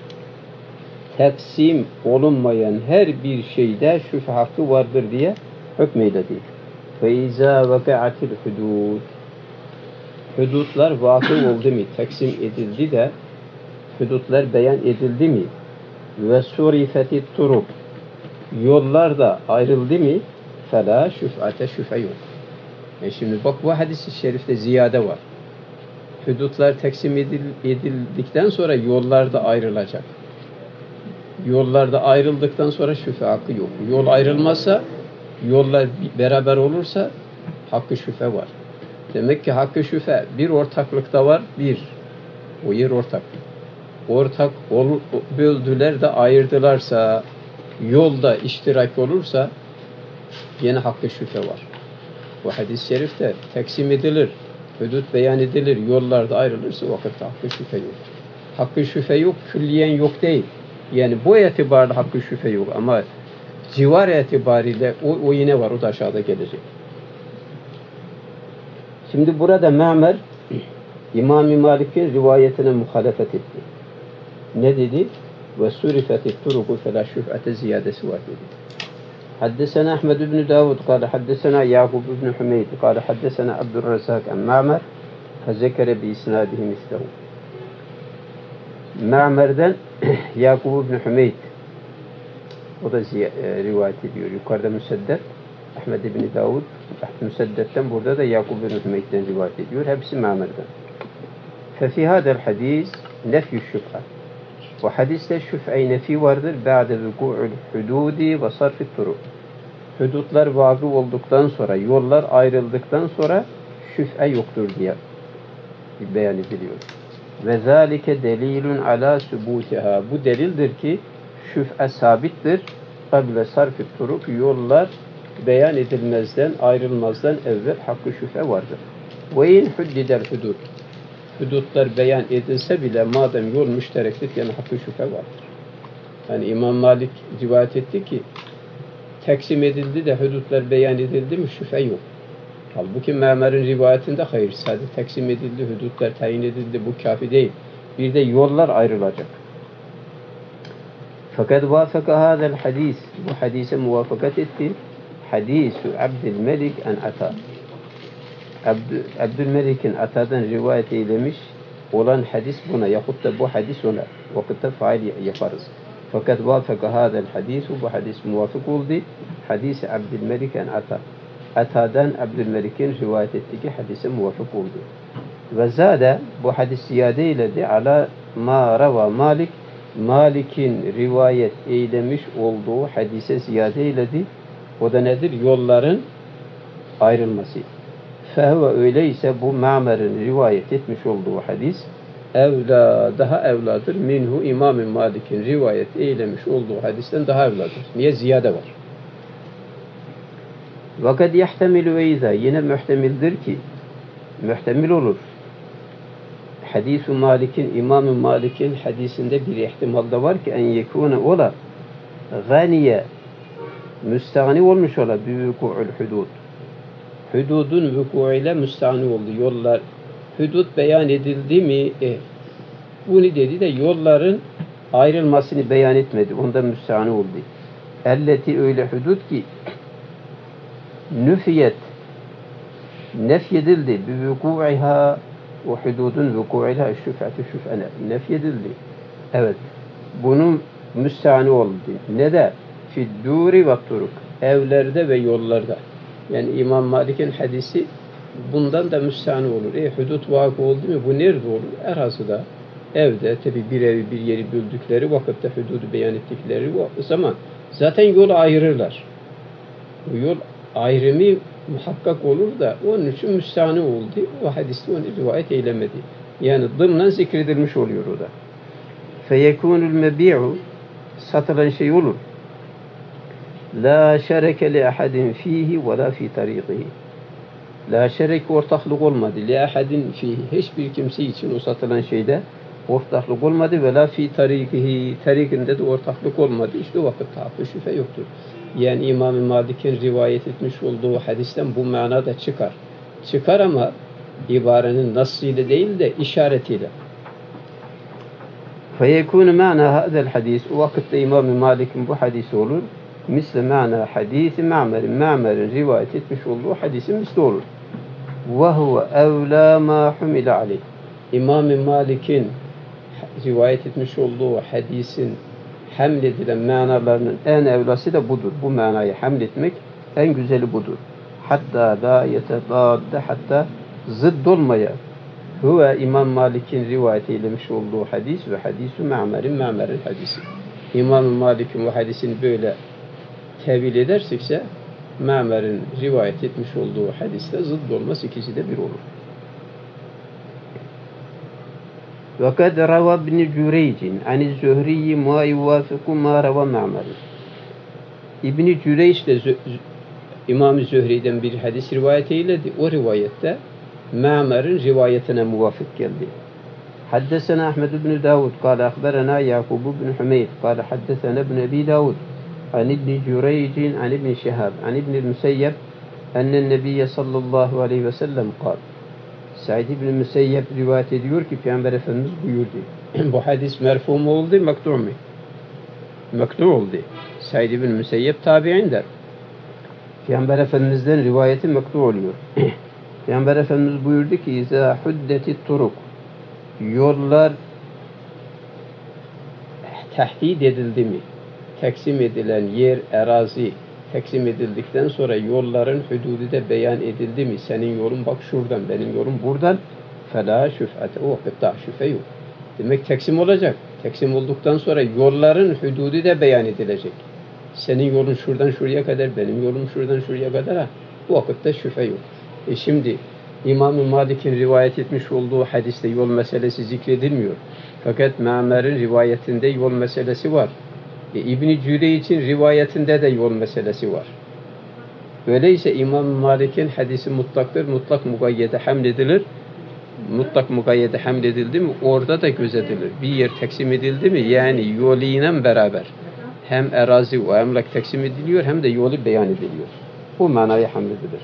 A: Taksim olunmayan her bir şeyde şüphe hakkı vardır diye hükmeyledi. فَاِذَا وَقَعَتِ الْحُدُودِ. Hudutlar vakı oldu mu, taksim edildi de, hudutlar beyan edildi mi, ve surifeti turuk, yollar da ayrıldı mı, فَلَا şüf'ate şüphe yok. Şimdi bak bu hadis-i şerifte ziyade var. Hudutlar taksim edildikten sonra yollar da ayrılacak. Yollarda ayrıldıktan sonra şüphe hakkı yok. Yol ayrılmazsa, yollar beraber olursa hakkı şüphe var. Demek ki hakkı şüphe bir ortaklıkta var, o yer ortak. Ortak böldüler de ayırdılarsa, yolda iştirak olursa yine hakkı şüphe var. Bu hadis-i şerifte taksim edilir, hudut beyan edilir, yollarda ayrılırsa o vakitte hakkı şüphe yok. Hakkı şüphe yok, külliyen yok değil. Yani bu itibarla hakkı şüphe yok ama civar itibariyle o yine var, o da aşağıda gelecek. Şimdi burada Ma'mer İmam-ı Malik'in rivayetine muhalefet etti. Ne dedi? Ve surifeti turuku fela şüf'ate ziyadesi var dedi. Haddesena Ahmed ibn Davud kâle haddesena Yakub ibn Hümeyd kâle haddesena Abdurrazak en Ma'mer fezekere bi isnadihi mislehu. Ma'mer'den Yakub ibn Hümeyd o da rivayet ediyor. Yukarıda Müseddet, Ahmed ibn Davud, Müseddet'ten burada da Yakub ibn Hümeyd'den rivayet ediyor. Hepsi Ma'mer'den. Fefi hadel hadis nefyü şüphe. Bu hadiste şüphe-i nefi vardır. Ba'de vuku'ul hududi ve sarfi turuk. Hudutlar vakı olduktan sonra, yollar ayrıldıktan sonra şüphe yoktur diye beyan ediliyor. Ve zâlike delilun alâ subûtiha. Bu delildir ki şüphe sabittir. Kable sarfi turuk, yollar beyan edilmezden, ayrılmazdan evvel hakkı şüphe vardır. Ve in huddidel hudud. Hudutlar beyan edilse bile madem yol müşterektir, yani hakkı şüphe vardır. Yani İmam Malik rivayet etti ki teksim edildi de hudutlar beyan edildi mi şüphe yok. Halbuki Ma'mer'in rivayetinde hayır, sadece teksim edildi, hudutlar tayin edildi, bu kafi değil. Bir de yollar ayrılacak. Fakat vafaka hadel hadis, bu hadise muvafakat etti. Hadisu Abdülmelik en Ata. Abdülmelik'in Ata'dan rivayet eylemiş olan hadis buna, yahut da bu hadis ona. Vakitte fail yaparız. Fakat vafaka hadel hadisu, bu hadis muvafık oldu. Hadis-i Abdülmelik en Ata. Ata'dan Abdülmelik'in rivayet ettiği hadise muvafık oldu. Ve zade, bu hadis ziyade eyledi ala ma rava Malik, Malik'in rivayet eylemiş olduğu hadise ziyade eyledi. O da nedir? Yolların ayrılması. Fehve öyleyse bu Ma'mer'in rivayet etmiş olduğu hadis evla, daha evladır. Minhu İmam-ı Malik'in rivayet eylemiş olduğu hadisten daha evladır. Niye? Ziyade var. Vakat yahtemilu ve izâ, yine muhtemildir ki, muhtemil olur. Hadis-i Malik'in, İmam-ı Malik'in hadisinde bir ihtimal da var ki en yekûne ola ganiye, müstahni olmuş ola bi vuku'ul hudud. Hududun vuku'uyla müstahni oldu. Yollar, hudud beyan edildi mi? Bunu dedi de yolların ayrılmasını beyan etmedi. Ondan müstahni oldu. Elleti, öyle hudud ki nüfiyet, nefyedildi bi vuku'iha, o hududun vuku'iha şüf'atü şüf'ene nefyedildi. Evet. Bunun müstahni oldu. Ne de? Fidduri ve turuk. Evlerde ve yollarda. Yani İmam Malik'in hadisi bundan da müstahni olur. Hudud vakı oldu mu? Bu nerede olur? Erazıda, evde, tabi bir evi bir yeri böldükleri vakitte hududu beyan ettikleri zaman zaten yolu ayırırlar. Bu yol ayrımı muhakkak olur da onun için müstahni oldu. O hadiste onu rivayet eylemedi. Yani dımnen zikredilmiş oluyor o da. Feyekunul mebi'u, satılan şey olur. La şereke li ahadin fihi ve la fi tariqihi. La şerek, ortaklık olmadı. Li ahadin fihi, hiçbir kimse için o satılan şeyde ortaklık olmadı ve la fi tariqihi, tarikinde de ortaklık olmadı. İşte o vakitte hakkı şüphe yoktur. Yani İmam-ı Malik'in rivayet etmiş olduğu hadisten bu manada çıkar. Çıkar ama ibarenin nasıyla değil de işaretiyle. فَيَكُونُ مَعْنَا هَذَا الْحَدِيثِ, o vakitte İmam-ı Malik'in bu hadisi olur. Misle ma'na hadisi Ma'mer'in rivayet etmiş olduğu hadisin misli olur. وَهُوَ اَوْلَى مَا حُمِلَ عَلَيْهِ. İmam-ı Malik'in rivayet etmiş olduğu hadisin hamledilen manalarının en evlası da budur. Bu manayı hamletmek en güzeli budur. Hatta la yetedadde, hatta zıdd olmaya. Huve İmam Malik'in rivayet eylemiş olduğu hadis ve hadis-i Ma'mer'in hadisi. İmam Malik'in bu hadisini böyle tevil edersekse Ma'mer'in rivayet etmiş olduğu hadiste zıdd olmaz, ikisi de bir olur. وَقَدْ رَوَى ابْنِ جُرَيْجٍ عَنِ الزُّهْرِيِّ مَا يُوَافِقُ مَا رَوَى مَعْمَرٍ. İbn-i Cüreyç de İmam-ı Zühri'den bir hadis rivayet eyledi. O rivayette Ma'mer'in rivayetine muvafık geldi. حدثنا أحمد بن داود قال أخبرنا يعقوب بن حميد قال حدثنا ابن أبي داود عن ابن جريج عن ابن شهاب عن ابن المسيب أن النبي صلى الله عليه وسلم قال. Said ibn Müseyyep rivayet ediyor ki Peygamber Efendimiz buyurdu. Bu hadis merfu mu oldu, maktu mu? Maktu oldu. Said ibn Müseyyep tabi'in der. Peygamber Efendimiz'den rivayeti maktu oluyor. Peygamber Efendimiz buyurdu ki İzâ huddetit turuk, yollar tehdit edildi mi? Teksim edilen yer, arazi teksim edildikten sonra yolların hududu da beyan edildi mi? Senin yolun bak şuradan, benim yolum buradan. Fela şüf'ate, o vakitte şüphe yok. Demek teksim olacak. Teksim olduktan sonra yolların hududu da beyan edilecek. Senin yolun şuradan şuraya kadar, benim yolum şuradan şuraya kadar. Bu vakitte şüphe yok. Şimdi İmam-ı Malik'in rivayet etmiş olduğu hadiste yol meselesi zikredilmiyor. Fakat Ma'mer'in rivayetinde yol meselesi var. İbn-i Cüreyç'in rivayetinde de yol meselesi var. Öyleyse İmam Malik'in hadisi mutlaktır, mutlak mugayyede hamledilir. Mutlak mugayyede hamledildi mi orada da gözetilir. Bir yer teksim edildi mi yani yoluyla beraber hem erazi ve emlak teksim ediliyor hem de yolu beyan ediliyor. Bu manaya hamledilir.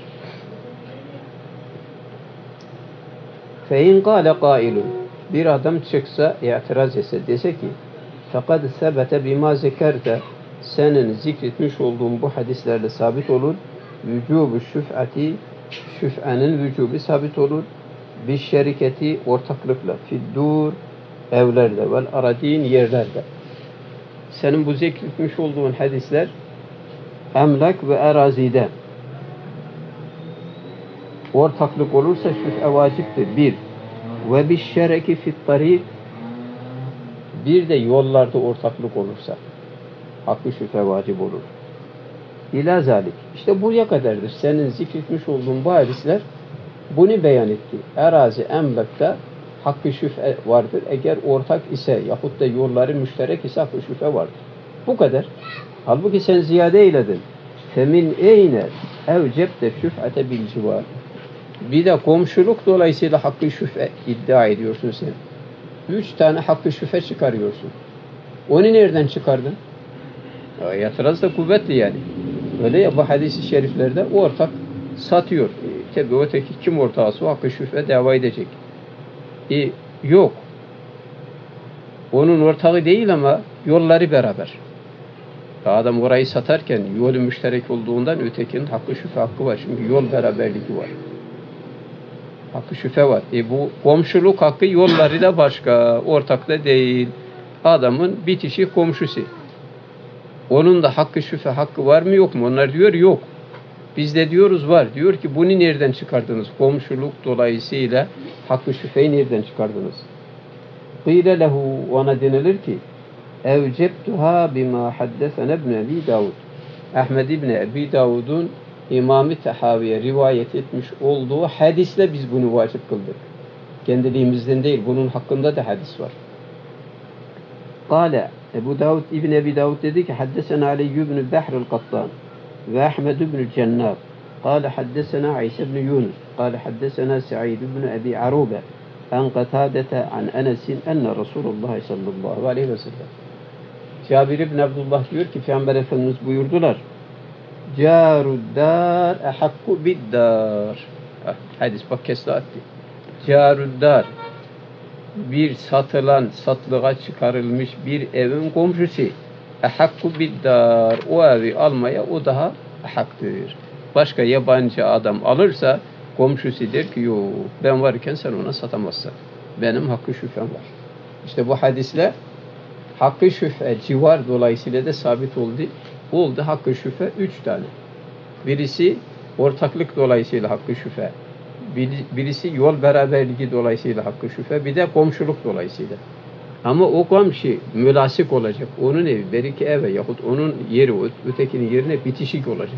A: فَاِنْ قَالَ قَائِلٌ Bir adam çıksa, itiraz etse, dese ki فَقَدْ ثَبَتَ بِمَا زِكَرْتَ Senin zikretmiş olduğun bu hadislerle sabit olur. Vücubu şüf'ati Şüf'enin vücubu sabit olur. Bir şeriketi ortaklıkla fiddur evlerde vel aradin yerlerde. Senin bu zikretmiş olduğun hadisler emlak ve arazide ortaklık olursa şüf'e vaciptir. Bir. Ve bir şereki fit tarik bir de yollarda ortaklık olursa hakkı şüphe vacip olur. İlâ zalik. İşte buraya kadardır. Senin zikretmiş olduğun bu hadisler bunu beyan etti. Erazi, emlakta hakkı şüphe vardır. Eğer ortak ise yahut da yolları müşterek ise hakkı şüphe vardır. Bu kadar. Halbuki sen ziyade eyledin. Femin eyne evcepte şüphete bil civar. Bir de komşuluk dolayısıyla hakkı şüphe iddia ediyorsun sen. 3 tane hakkı şüphe çıkarıyorsun. Onu nereden çıkardın? İtiraz da kuvvetli yani. Öyle ya bu hadis-i şeriflerde o ortak satıyor. Tabi öteki kim ortağısı o hakkı şüphe dava edecek. Yok. Onun ortağı değil ama yolları beraber. Adam orayı satarken yolu müşterek olduğundan ötekinin hakkı şüphe hakkı var. Çünkü yol beraberliği var. Hakkı şüphe var. Bu komşuluk hakkı yolları da başka. Ortakta değil. Adamın bitişi komşusu. Onun da hakkı şüphe hakkı var mı yok mu? Onlar diyor yok. Biz de diyoruz var. Diyor ki bunu nereden çıkardınız? Komşuluk dolayısıyla hakkı şüpheyi nereden çıkardınız? Qîle lehu ona denilir ki evceptuha bima haddesene ibn Ebi Davud. Ahmed ibn Ebi Davud'un İmam-ı Tehaviye rivayet etmiş olduğu hadisle biz bunu vacip kıldık. Kendiliğimizden değil. Bunun hakkında da hadis var. Kale Ebu Davud İbn Ebi Davud dedi ki haddesena Ali ibn Bahr el-Qattan ve Ahmed ibn Cennab. Kale haddesena İsa ibn Yunus. Kale haddesena Sa'id ibn Ebi Arube. En Qatadete an Enes'in enne Resulullah sallallahu aleyhi ve sellem. Cabir ibn Abdullah diyor ki Peygamber Efendimiz buyurdular. Caruddar ehakku biddar. Hadis bak keslatti. Caruddar bir satılan, satılığa çıkarılmış bir evin komşusu. Ehakku biddar. O evi almaya o daha haktır. Başka yabancı adam alırsa komşusu der ki yok ben varken sen ona satamazsın. Benim hakkı şüphem var. İşte bu hadisle hakkı şüphe civar dolayısıyla da sabit oldu. Oldu hakkı şüphe 3 tane. Birisi ortaklık dolayısıyla hakkı şüphe. Birisi yol beraberliği dolayısıyla hakkı şüphe. Bir de komşuluk dolayısıyla. Ama o komşu mülasik olacak. Onun evi belki eve yahut onun yeri ötekinin yerine bitişik olacak.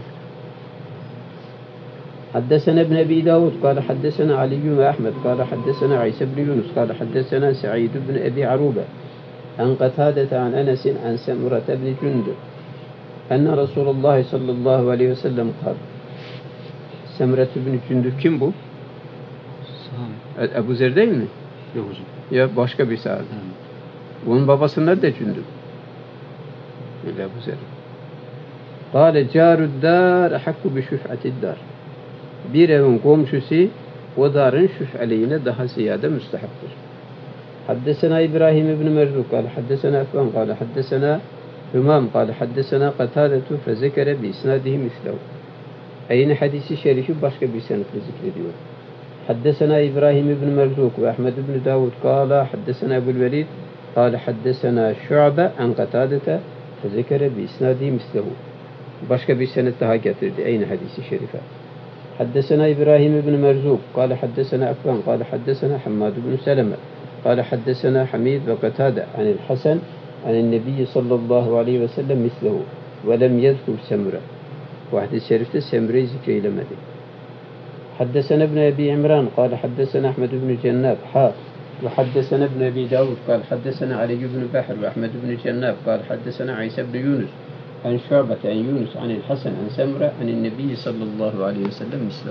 A: حدثنا ابن أبي داود قال حدثنا علي وأحمد قال حدثنا عيسى بن يونس قال حدثنا سعيد بن أبي عروبة عن قتادة عن أنس عن سمرة بن جندب أن رسول الله صلى الله عليه وسلم قال Semret ibn Cündüb kim bu? Sahabe. Ebu Zer değil mi?
B: Yok hocam.
A: Ya başka bir sahabe. Onun babasının adı da Cündüb. Öyle Ebu Zer. Kâle câruddâr ehakku bi şüf'atiddâr. Bir evin komşusu o darın şüpheliğine daha ziyade müstehaktır. Haddesena İbrahim ibn Merzuk kâle haddesena Efvan kâle haddesena Hümam kâle haddesena Qatâdetu fezekere bi isnâdihi mislehu. Aynı hadisi şerifi başka bir senetle zikrediyor. Haddesena İbrahim ibn Merzuk ve Ahmed ibn Davud kâle haddesena Ebu'l Velid kâle haddesena Şu'be an Qatâdete fezekere bi isnâdihi mislehu. Başka bir senet daha getirdi aynı hadisi şerife. حدثنا إبراهيم بن مرزوق قال حدثنا أفان قال حدثنا حماد بن سلمة قال حدثنا حميد وقتادة عن الحسن عن النبي صلى الله عليه وسلم مثله ولم يذكر سمرة واحد الشريف سمرة ذكر لمدي حدثنا ابن أبي عمران قال حدثنا أحمد بن جناب وحدثنا ابن أبي داود قال حدثنا علي بن بحر وأحمد بن جناب قال حدثنا عيسى بن يونس عن شعبة عن يونس عن الحسن عن سمرة عن النبي صلى الله عليه وسلم مثله.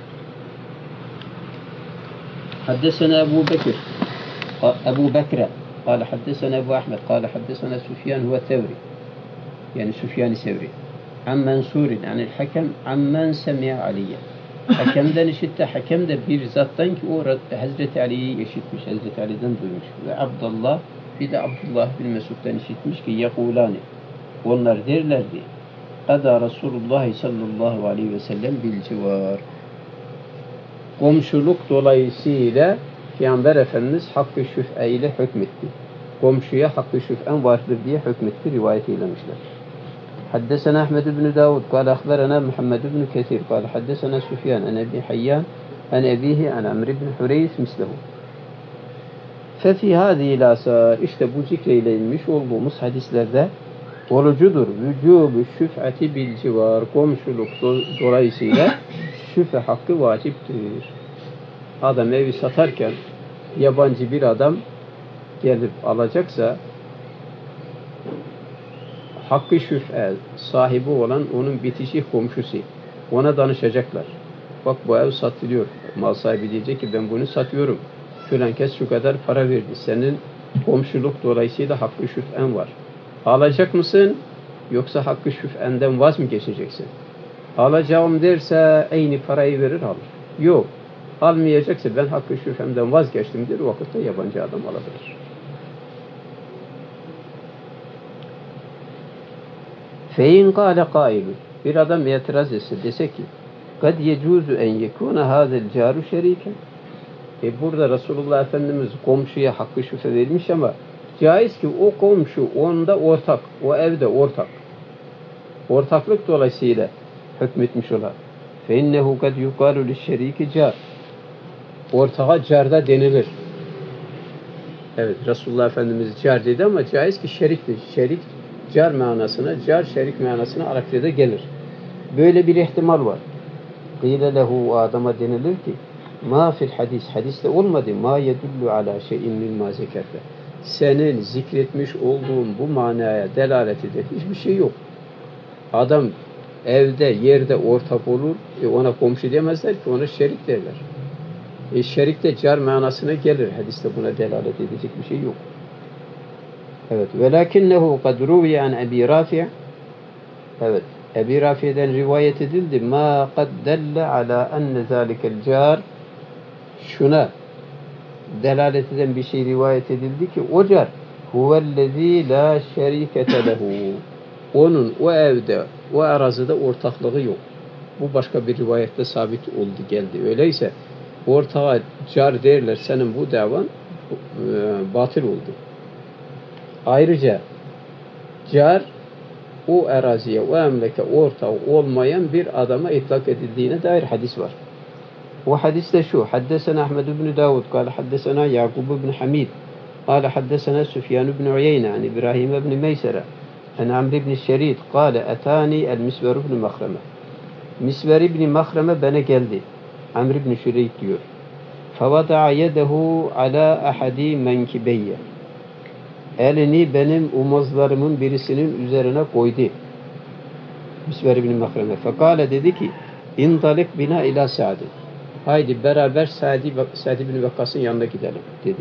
A: حدثنا أبو بكر قال حدثنا أبو أحمد قال حدثنا سفيان هو الثوري يعني سفيان الثوري عن منصور عن الحكم عن من سمع علي. Hakemden işitti. Hakem de bir zattan ki o Hazreti Ali'yi işitmiş. Hazreti Ali'den duymuş. Ve Abdullah bir de Abdullah bin Mesud'dan işitmiş ki yekulani. Onlar derlerdi. Kada Resulullah sallallahu aleyhi ve sellem bil civar. Komşuluk dolayısıyla Peygamber Efendimiz hakkı şüf'e ile hükmetti. Komşuya hakkı şüf'en vardır diye hükmetti. Rivayet eylemişler. حدثنا أحمد بن داود قال أخبرنا محمد بن كثير قال حدثنا سفيان عن أبي حيان عن أبيه عن عمرو بن حريث مثله. ففي هذه الآثار işte bu zikreyleyilmiş olduğumuz hadislerde olucudur. Vücubu şüf'ati bil civar. Komşuluk dolayısıyla şüfe hakkı vaciptir. Adam evi satarken yabancı bir adam gelip alacaksa hakkı şüf'e sahibi olan onun bitişik komşusu. Ona danışacaklar. Bak bu ev satılıyor. Mal sahibi diyecek ki ben bunu satıyorum. Filan kes şu kadar para verdi. Senin komşuluk dolayısıyla hakkı şüf'en var. Alacak mısın? Yoksa hakkı şüf'enden vaz mı geçeceksin? Alacağım derse aynı parayı verir alır. Yok. Almayacaksa ben hakkı şüf'emden vazgeçtim der. O vakitte yabancı adam alabilir. Fein kâle kâilu. Bir adam itiraz etse dese ki kad yecuzu en yekûne hâzel câru şerîken. Burada Resulullah Efendimiz komşuya hakkı şüfe vermiş ama caiz ki o komşu onda ortak, o evde ortak. Ortaklık dolayısıyla hükmetmiş olar. فَاِنَّهُ قَدْ يُقَالُ لِشَّر۪يكِ car. Ortağa carda denilir. Evet, Resulullah Efendimiz car dedi ama caiz ki şeriktir. Şerik, car manasına, car şerik manasına Arapçada gelir. Böyle bir ihtimal var. قِيلَ لَهُ adama denilir ki ma fil hadis, hadiste olmadı. Ma yedullu ala şeyin mimma zekerte. Senin zikretmiş olduğun bu manaya delalet eden hiçbir şey yok. Adam evde, yerde ortak olur. Ona komşu demezler ki, ona şerik derler. Şerik de car manasına gelir. Hadiste buna delalet edecek bir şey yok. Evet. Velakinnehu kad ruviye an Ebi Rafi'. Evet. Ebi Rafi'den rivayet edildi. Ma kad delle ala enne zalikel car. Şuna delalet eden bir şey rivayet edildi ki o car huvellezî la şerikete lehu. Onun o evde, o arazide ortaklığı yok. Bu başka bir rivayette sabit oldu, geldi. Öyleyse ortağa car derler, senin bu davan batıl oldu. Ayrıca car o araziye, o emlake ortağı olmayan bir adama itlak edildiğine dair hadis var. O hadis de şu: Haddesena Ahmed ibn Davud, kâle haddesena Yakub ibn Hamid, kâle haddesena Süfyan ibn Uyeyne, an İbrahim ibn Meysere, an Amr ibn Şerid, kâle etâni el-Misver ibn Mahreme. Misver ibn Mahreme bana geldi. Amr ibn Şerid diyor. Fevada'a yedehu ala ahadi menkibeyye. Elini benim omuzlarımın birisinin üzerine koydu. Misver ibn Mahreme. Fekâle dedi ki, İntalik bina ila Sa'd. Haydi beraber Sa'd ibn Vakkas'ın yanına gidelim dedi.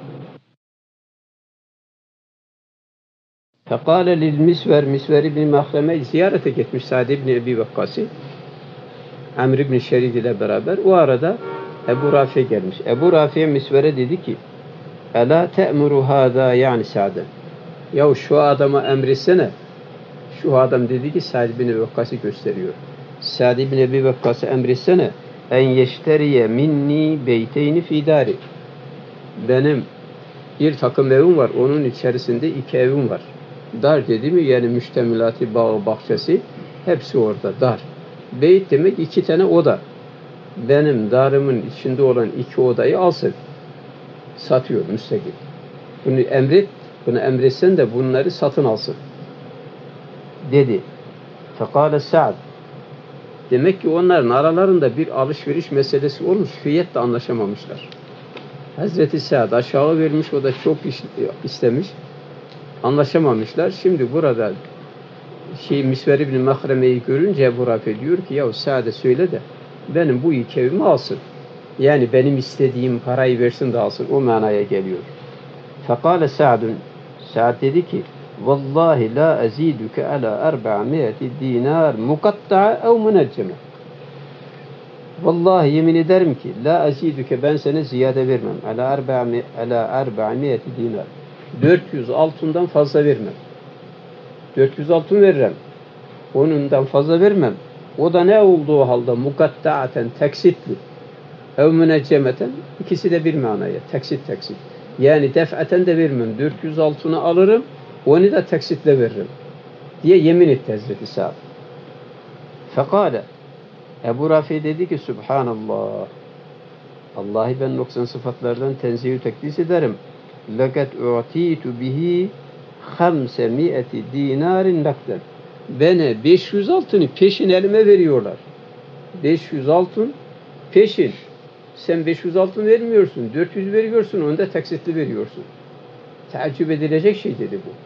A: Fekâle lil Misver ibn Mahreme ziyarete gitmiş Sa'd ibn Ebi Vakkas'ı. Amr ibn Şerid ile beraber. O arada Ebu Rafi gelmiş. Ebu Rafi'ye Misver'e dedi ki, Ela te'muru hâzâ yani Sa'den. Yahu şu adama emretsene. Şu adam dedi ki Sa'd ibn Ebi Vakkas'ı gösteriyor. Sa'd ibn Ebi Vakkas'ı emretsene. En yeşteriye minni beyteyni fidari. Benim bir takım evim var. Onun içerisinde 2 evim var. Dar dedi mi? Yani müştemilatı, bağı, bahçesi hepsi orada. Dar. Beyt demek 2 tane oda. Benim darımın içinde olan 2 odayı alsın. Satıyor müstakil. Bunu emretsen de bunları satın alsın. Dedi. Fekâle Sa'd. Demek ki onların aralarında bir alışveriş meselesi olmuş. Fiyetle anlaşamamışlar. Hazreti Sa'd aşağı vermiş, o da çok istemiş. Anlaşamamışlar. Şimdi burada Misver İbni Mahreme'yi görünce Ebu Rafi diyor ki ya Sa'd'e söyle de benim bu iki evimi alsın. Yani benim istediğim parayı versin de alsın. O manaya geliyor. Fekale Sa'd dedi ki vallahi la aziduke ala 400 dinar mukatta'a ev münecceme. Vallahi yemin ederim ki la aziduke ben sana ziyade vermem. Ala 400 dinar. 400 altından fazla vermem. 400 altın veririm. Onundan fazla vermem. O da ne olduğu halde mukatta'aten teksitli. Ev müneccemeten ikisi de bir manaya. Teksit. Yani def'aten de vermem. 400 altını alırım. Onu da teksitle veririm. Diye yemin etti Hazreti Sa'd. Fekale Ebu Rafi dedi ki Subhanallah. Allah'ı ben noksan sıfatlardan tenzih-ü tekdis ederim. لَقَدْ اُعْتِيتُ بِهِ 500 dinarin nakden. Bana 500 altını peşin elime veriyorlar. 500 altın peşin. Sen 500 altın vermiyorsun. 400 veriyorsun. Onu da taksitli veriyorsun. Teaccüp edilecek şey dedi bu.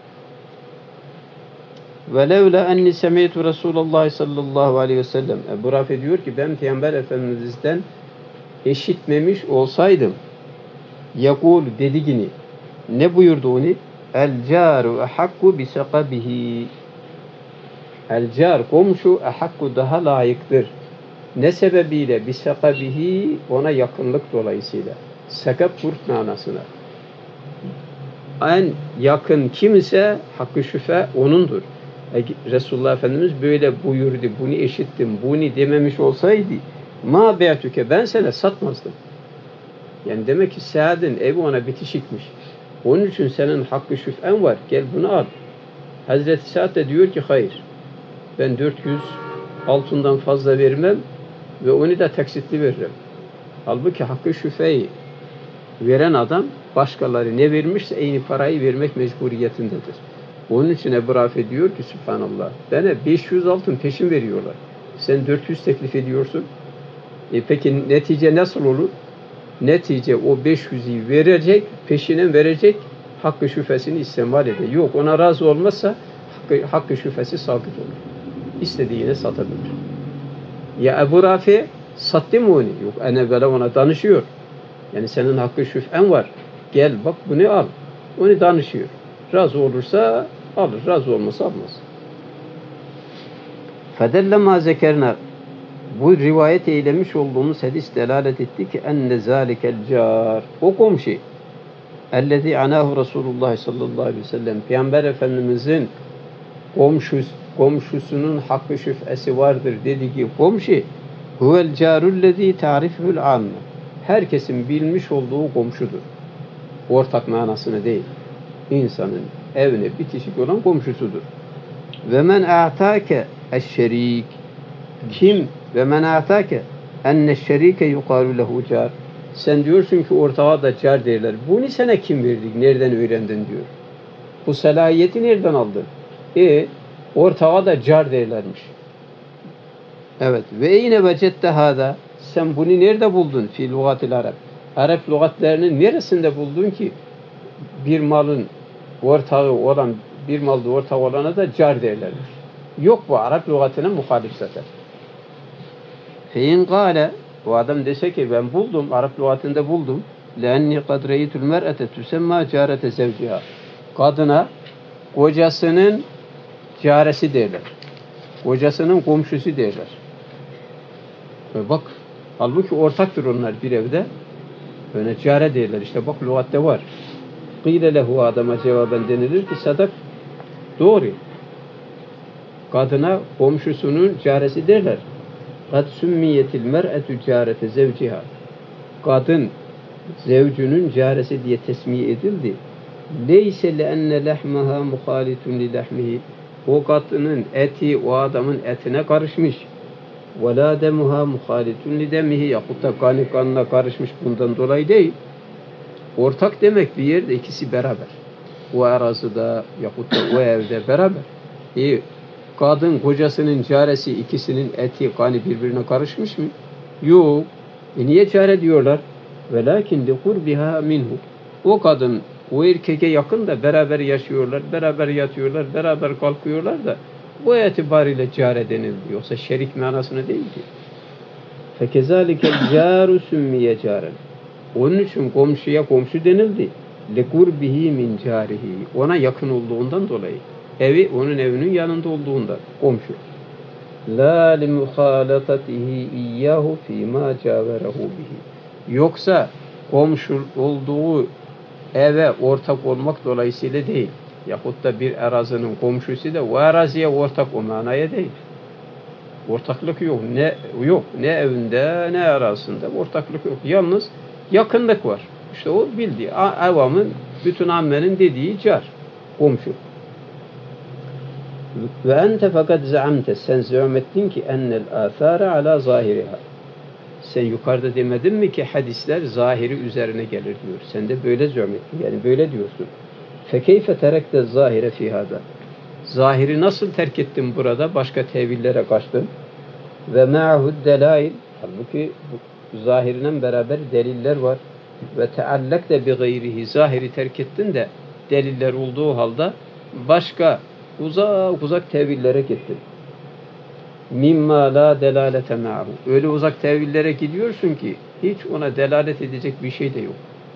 A: وَلَوْلَا اَنِّ سَمِيتُ رَسُولَ اللّٰهِ sallallahu aleyhi ve sellem. Ebu Rafi diyor ki ben Peygamber Efendimiz'den işitmemiş olsaydım yakul dediğini ne buyurdu onu? El-câru ehakku bisakabihi. El-car komşu ehakku daha layıktır. Ne sebebiyle? Bisakabihi ona yakınlık dolayısıyla. Sakab kurt manasına. En yakın kimse hakkı şüphe onundur. Resulullah Efendimiz böyle buyurdu. Bunu işittim. Bunu dememiş olsaydı ma be'tüke ben sana satmazdım. Yani demek ki Sa'd'ın evi ona bitişikmiş. Onun için senin hakkı şüphen var. Gel bunu al. Hazreti Sa'd de diyor ki hayır. Ben 400 altından fazla vermem ve onu da taksitli veririm. Halbuki hakkı şüpheyi veren adam başkaları ne vermişse aynı parayı vermek mecburiyetindedir. Onun için Ebu Rafi diyor ki Subhanallah bana 500 altın peşin veriyorlar. Sen 400 teklif ediyorsun. Peki netice nasıl olur? Netice o 500'ü verecek, peşinen verecek, hakkı şüphesini istimal eder. Yok ona razı olmazsa hakkı şüphesi sakıt olur. İstediğine satabilir. Ya Ebu Rafi sattı mı onu? Yok en evvela ona danışıyor. Yani senin hakkı şüphen var. Gel bak bunu al. Onu danışıyor. Razı olursa alır, razı olmasa almaz. Fedelle ma zekerna bu rivayet eylemiş olduğumuz hadis delalet etti ki enne zâlikel car o komşu ellezî anâhu Resulullah sallallahu aleyhi ve sellem Peygamber Efendimizin komşusunun hakkı şüphesi vardır dediği komşu huvel cârullezî ta'rifuhul âmme herkesin bilmiş olduğu komşudur. Ortak manasını değil. İnsanın evine bitişik olan komşusudur. Ve men a'tâke eşşerîk kim ve men a'tâke enneşşerîke yuqâlu lehu car sen diyorsun ki ortağa da car derler. Bunu sana kim verdik? Nereden öğrendin diyor. Bu selahiyeti nereden aldın? Ortağa da car derlermiş. Evet. Ve yine vecette hâdâ sen bunu nerede buldun? Fi lügatil Arap. Arap lügatlerinin neresinde buldun ki bir malın ortağı olan bir malda ortağı olana da car derlermiş. Yok bu Arap lügatine muhalif zaten. Fein gâle bu adam dese ki ben buldum, Arap lügatinde buldum. Lenni kad reyitul mer'ete tüsemma carete zevciha. Kadına kocasının caresi derler. Kocasının komşusu derler. Bak halbuki ortaktır onlar bir evde. Öyle care derler. İşte bak lügatte var. Kıyle lehu adama cevaben denilir ki sadak doğru. Kadına komşusunun caresi derler. Kad sümmiyetil mer'etü carete zevciha. Kadın zevcünün caresi diye tesmiye edildi. Leyse leenne lehmeha muhalitun li lehmihi. O kadının eti o adamın etine karışmış. Ve la demuha muhalitun li demihi. Yakut da kanına karışmış bundan dolayı değil. Ortak demek bir yerde ikisi beraber. O arazıda yakut da o evde beraber. Kadın kocasının caresi ikisinin eti kanı birbirine karışmış mı? Yok. Niye care diyorlar? Velakin li kurbiha minhu. O kadın o erkeke yakın da beraber yaşıyorlar, beraber yatıyorlar, beraber kalkıyorlar da Bu itibariyle care denildi. Yoksa şerik manasını değil ki. فَكَذَٰلِكَ الْجَارُ سُمِّيَ جَارًا. Onun için komşuya komşu denildi. لِقُرْبِهِ مِنْ جَارِهِ. Ona yakın olduğundan dolayı. Evi onun evinin yanında olduğundan komşu. لَا لِمُخَالَطَتِهِ اِيَّهُ فِي مَا جَاوَرَهُ بِهِ. Yoksa komşu olduğu eve ortak olmak dolayısıyla değil. Yahut da bir arazinin komşusu da o araziye ortak o manaya değil. Ortaklık yok. Ne evinde ne arasında ortaklık yok. Yalnız yakınlık var. İşte o bildiği avamın, bütün ammenin dediği car, komşu. Ve ente fakat zaamte, sen zahmettin ki ennel athara ala zahiriha. Sen yukarıda demedin mi ki hadisler zahiri üzerine gelir diyor. Sen de böyle zahmettin. Yani böyle diyorsun. Fekeyfe terekte zahire fi hada. Zahiri nasıl terk ettin burada? Başka tevillere kaçtın. Ve ma'hud delail. Halbuki zahirinden beraber deliller var. Ve teallakte bi gayrihi. Zahiri terk ettin de deliller olduğu halde başka uzak tevillere gittin. Mimma la delalete ma'hu. Öyle uzak tevillere gidiyorsun ki hiç ona delalet edecek bir şey de yok.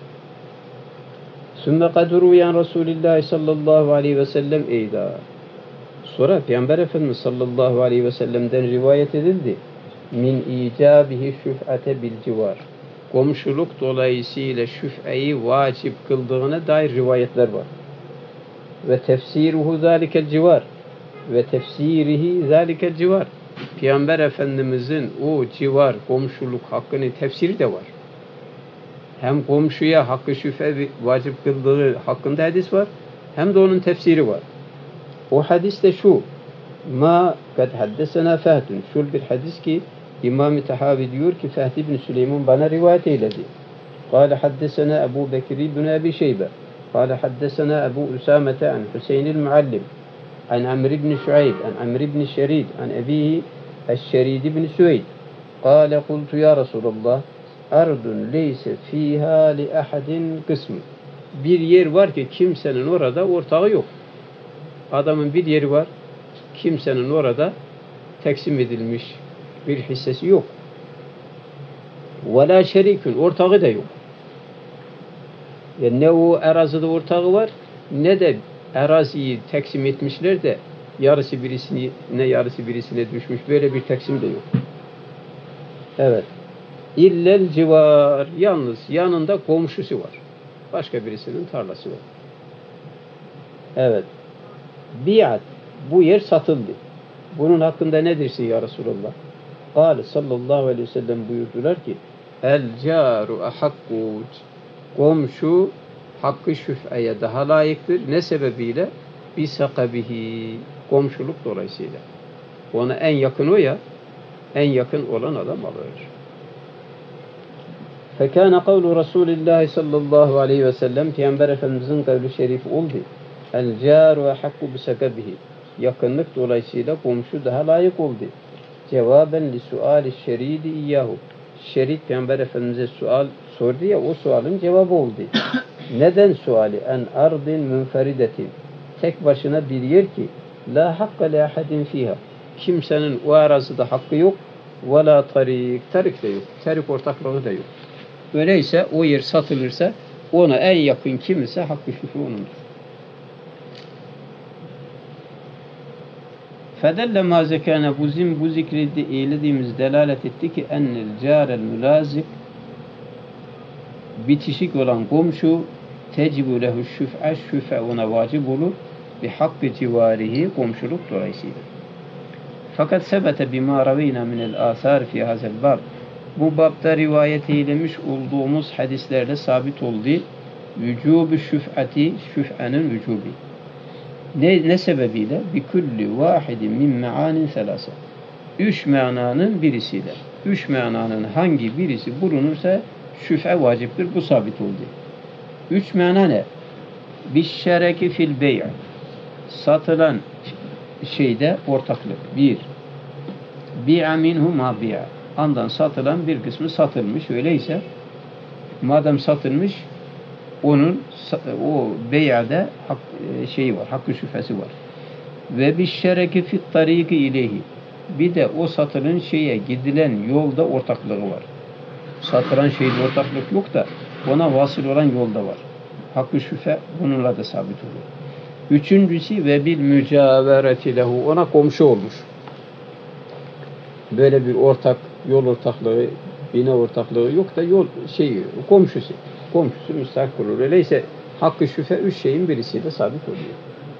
A: Sümme kadru yan Resulullah sallallahu aleyhi ve sellem eyda. Sonra Peygamber Efendimiz sallallahu aleyhi ve sellem'den rivayet edildi. Min icabihi şüf'ate bil civar. Komşuluk dolayısıyla şüf'eyi vacip kıldığına dair rivayetler var. Ve tefsiruhu zalikel civar. Ve tefsirihi zalikel civar. Peygamber Efendimizin o civar, komşuluk hakkını tefsiri de var. Hem komşuya hakkı şüphe vacip kıldığı hakkında hadis var, hem de onun tefsiri var. O hadis de şu, ma kad haddesena Fehdun. Şu bir hadis ki İmam-ı Tahavi diyor ki Fehd ibn Süleyman bana rivayet eyledi. Kâle haddesena Ebu Bekir ibn Ebi Şeybe. Kâle haddesena Ebu Üsamete an Hüseyin el-Muallim. An Amr ibn Şuayb. An Amr ibn Şerid. An Ebihi el-Şerid ibn Süveyd. Kâle kultu ya Resulallah. Ardun leyse fiha li ahadin kısmı. Bir yer var ki kimsenin orada ortağı yok. Adamın bir yeri var. Kimsenin orada teksim edilmiş bir hissesi yok. Ve la şerikün, ortağı da yok. Yani ne o arazide ortağı var, ne de araziyi teksim etmişler de yarısı birisine düşmüş. Böyle bir teksim de yok. Evet. İllel civar, yalnız yanında komşusu var. Başka birisinin tarlası var. Evet. Biat, bu yer satıldı. Bunun hakkında ne dersin ya Resulallah? Kâle sallallahu aleyhi ve sellem buyurdular ki el câru ahakku, komşu hakkı şüf'eye daha layıktır. Ne sebebiyle? Bisakabihi, komşuluk dolayısıyla. Ona en yakın o ya, en yakın olan adam alır. Fekâne kavlu Resulillahi sallallahu aleyhi ve sellem, Peygamber Efendimizin kavli şerifi oldu. El câru ahakku bisakabihi, yakınlık dolayısıyla komşu daha layık oldu. Cevaben li suali şeridi iyyahu. Şerid Peygamber Efendimiz'e sual sordu ya, o sualın cevabı oldu. Neden suali? En ardin münferidetin. Tek başına bir yer ki la hakka li ahadin fiha. Kimsenin o arazide hakkı yok. Ve la tarik de yok. Tarik ortaklığı da yok. Öyleyse o yer satılırsa ona en yakın kim ise hakkı şüphe onundur. Fedelle ma zekâne bu zikrediğimiz delalet etti ki ennel cârel mülazik, bitişik olan komşu tecibu lehu şüf'e ona vacip olur bi hakkı civarihi, komşuluk dolayısıyla. Fakat sebete bima ravîna minel âthâr fi hazel bab, bu babda rivayet eylemiş olduğumuz hadislerde sabit oldu. Vücubu şüf'ati, şüf'enin vücubi. Ne sebebiyle? Bi kulli vahidin min me'anin selasa. Üç mananın birisiyle. Üç mananın hangi birisi bulunursa şüf'e vaciptir. Bu sabit oldu. Üç mana ne? Bişşereki fil bey'. Satılan şeyde ortaklık. Bir. Bi'a minhu ma bi'a. Andan satılan bir kısmı satılmış. Öyleyse madem satılmış, onun o bey'de şeyi var, hakkı şüphesi var. Ve bişşereki fit tariki ileyhi. Bir de o satılan şeye gidilen yolda ortaklığı var. Satılan şeyde ortaklık yok da ona vasıl olan yolda var. Hakkı şüfe bununla da sabit oluyor. Üçüncüsü ve bil mücavereti lehu. Ona komşu olmuş. Böyle bir yol ortaklığı, bina ortaklığı yok da komşusu. Komşusu müstahak olur. Öyleyse hakkı şüfe üç şeyin birisiyle sabit oluyor.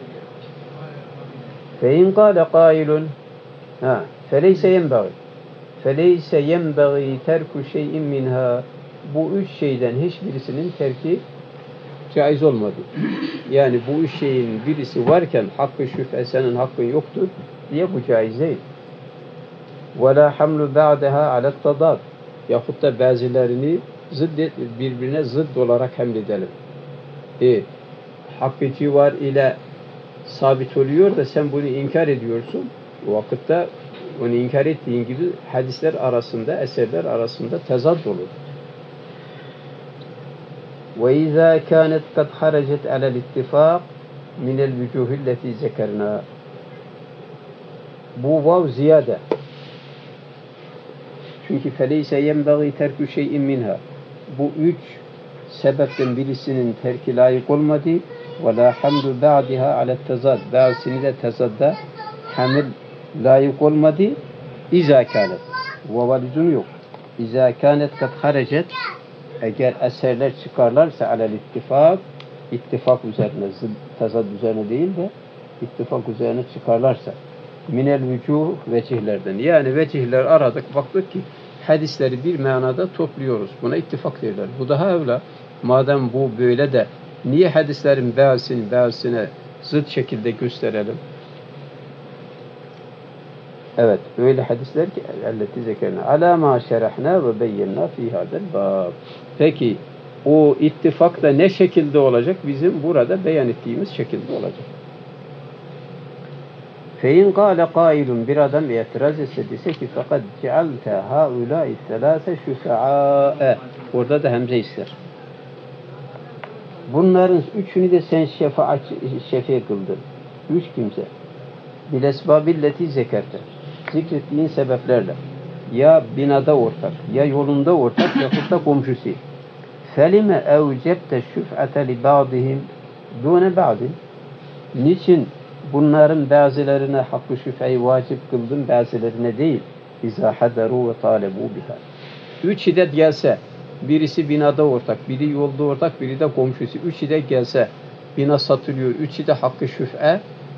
A: Fe in kâle kâilun feleyse yenbâgî. Feleyse yenbâgî terku şey'in minhâ. Bu üç şeyden hiçbirisinin terki caiz olmadı. Yani bu üç şeyin birisi varken hakkı şüphe senin hakkın yoktur diye bu caiz değil. وَلَا حَمْلُ بَعْدَهَا عَلَى التَّضَادِ. Yahut da bazılarını birbirine zıt olarak hamledelim. Hakkı civar ile sabit oluyor da sen bunu inkar ediyorsun. O vakitte onu inkar ettiğin gibi hadisler arasında, eserler arasında tezat olur. وَاِذَا كَانَتْ قَدْ خَرَجَتْ عَلَى الاتفاق مِنَ الْوُجُوهِ الَّتِي ذَكَرْنَا. Bu vav ziyade. Çünkü فَلَيْسَ يَنْبَغِي تَرْكُ شَيْءٍ مِنْهَا. Bu üç sebepten birisinin terki layık olmadı. وَلَا حَمْلُ بَعْدِهَا عَلَى التَّزَادِ. Bazısını da tezadda hamil layık olmadı. اِذَا كَانَتْ. Vava lüzum yok. اِذَا كَانَتْ قَدْ خَرَجَتْ. Eğer eserler çıkarlarsa alel ittifak üzerine, tezad üzerine değil de ittifak üzerine çıkarlarsa minel vücuh vecihlerden. Yani vecihler aradık, baktık ki hadisleri bir manada topluyoruz. Buna ittifak derler. Bu daha evla. Madem bu böyle de niye hadislerin bazısine zıt şekilde gösterelim? Evet, öyle hadisler ki elleti zekerna ala ma şerahna ve beyyenna fi hadel bab. Peki o ittifak da ne şekilde olacak? Bizim burada beyan ettiğimiz şekilde olacak. Fein kâle kâilun, bir adam itiraz etse dese ki fakat cealte haulâi selâse şüfe'âe. Orada da hemze ister. Bunların üçünü de sen şefiye kıldın. Üç kimse. Bilesbâbilleti zekerte. Zikrettiğin sebeplerle. Ya binada ortak, ya yolunda ortak, yahut da komşusu. Felime evcebte şüf'ate li ba'dihim dûne ba'din. Niçin bunların bazılarına hakkı şüpheyi vacip kıldın, bazılarına değil? İzâ hadaru ve tâlebû biha. Üç şiddet gelse, birisi binada ortak, biri yolda ortak, biri de komşusu. Üç şiddet gelse, bina satılıyor, üçü de hakkı şüphe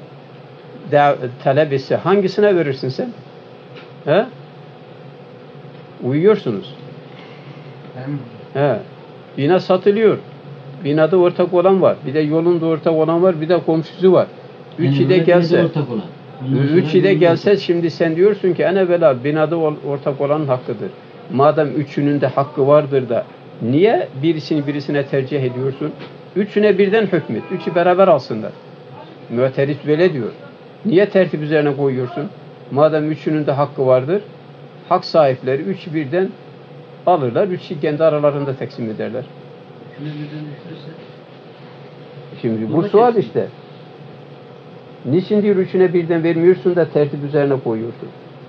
A: talep etse, hangisine verirsin sen? He? Uyuyorsunuz. He. Bina satılıyor. Binada ortak olan var. Bir de yolunda ortak olan var. Bir de komşusu var. Üçü de gelse. Üçü de gelse şimdi sen diyorsun ki en evvela binada ortak olan hakkıdır. Madem üçünün de hakkı vardır da niye birisine tercih ediyorsun? Üçüne birden hükmet. Üçü beraber alsınlar. Müteris böyle diyor. Niye tertip üzerine koyuyorsun? Madem üçünün de hakkı vardır, hak sahipleri üçü birden alırlar, üçü kendi aralarında taksim ederler. Şimdi bu sual işte. Niçin diyor üçüne birden vermiyorsun da tertip üzerine koyuyorsun?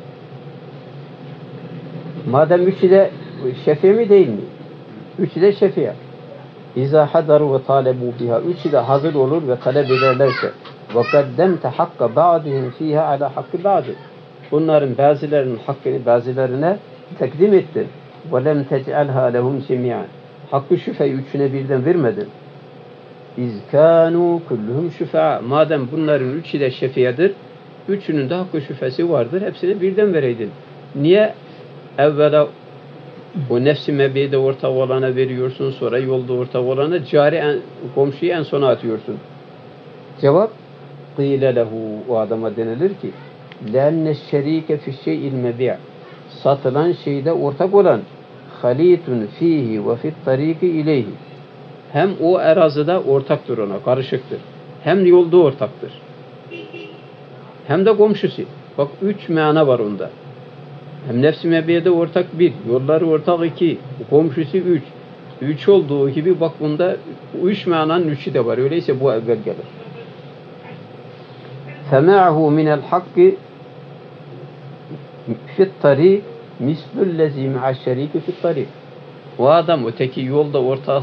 A: Madem üçü de şefi mi değil mi? Üçü de şefiye. İzâ hadaru ve tâlebû biha. Üçü de hazır olur ve talep ederlerse وَقَدَّمْتَ حَقَّ بَعْدِهِمْ ف۪يهَا عَلَى حَقِّ بَعْدِ. Bunların bazılarının hakkını bazılarına takdim ettin. وَلَمْ تَجْعَلْهَا لَهُمْ جَمِيعًا. Hakkı şüpheyi üçüne birden vermedin. اِذْ كَانُوا كُلُّهُمْ شُفَعَى. Madem bunların üçü de şefiyedir, üçünün de hakkı şüphesi vardır, hepsini birden vereydin. Niye evvela o nefsi mebiyede ortak olana veriyorsun, sonra yolda ortak olana, komşuyu en sona atıyorsun? Cevap, قِيلَ لَهُ. O adama denilir ki, لَاَنَّ الشَّر۪يكَ فِي الشَّيْءِ الْمَبِيعِ. Satılan şeyde ortak olan, خَل۪يتٌ ف۪يهِ وَفِي الطَّر۪يقِ اِلَيْهِ. Hem o erazide ortaktır ona, karışıktır. Hem yolda ortaktır. Hem de komşusu. Bak üç mana var onda. Hem nefs-i mebiyede ortak bir, yolları ortak iki, komşusu üç. Üç olduğu gibi bak bunda üç mananın üçü de var. Öyleyse bu evvel gelir. فَمَعْهُ مِنَ الْحَقِّ فِي الطَّرِيقِ مِسْلُ الَّذ۪ي مَعَ الشَّر۪يكِ فِي الطَّرِيقِ. O adam öteki yolda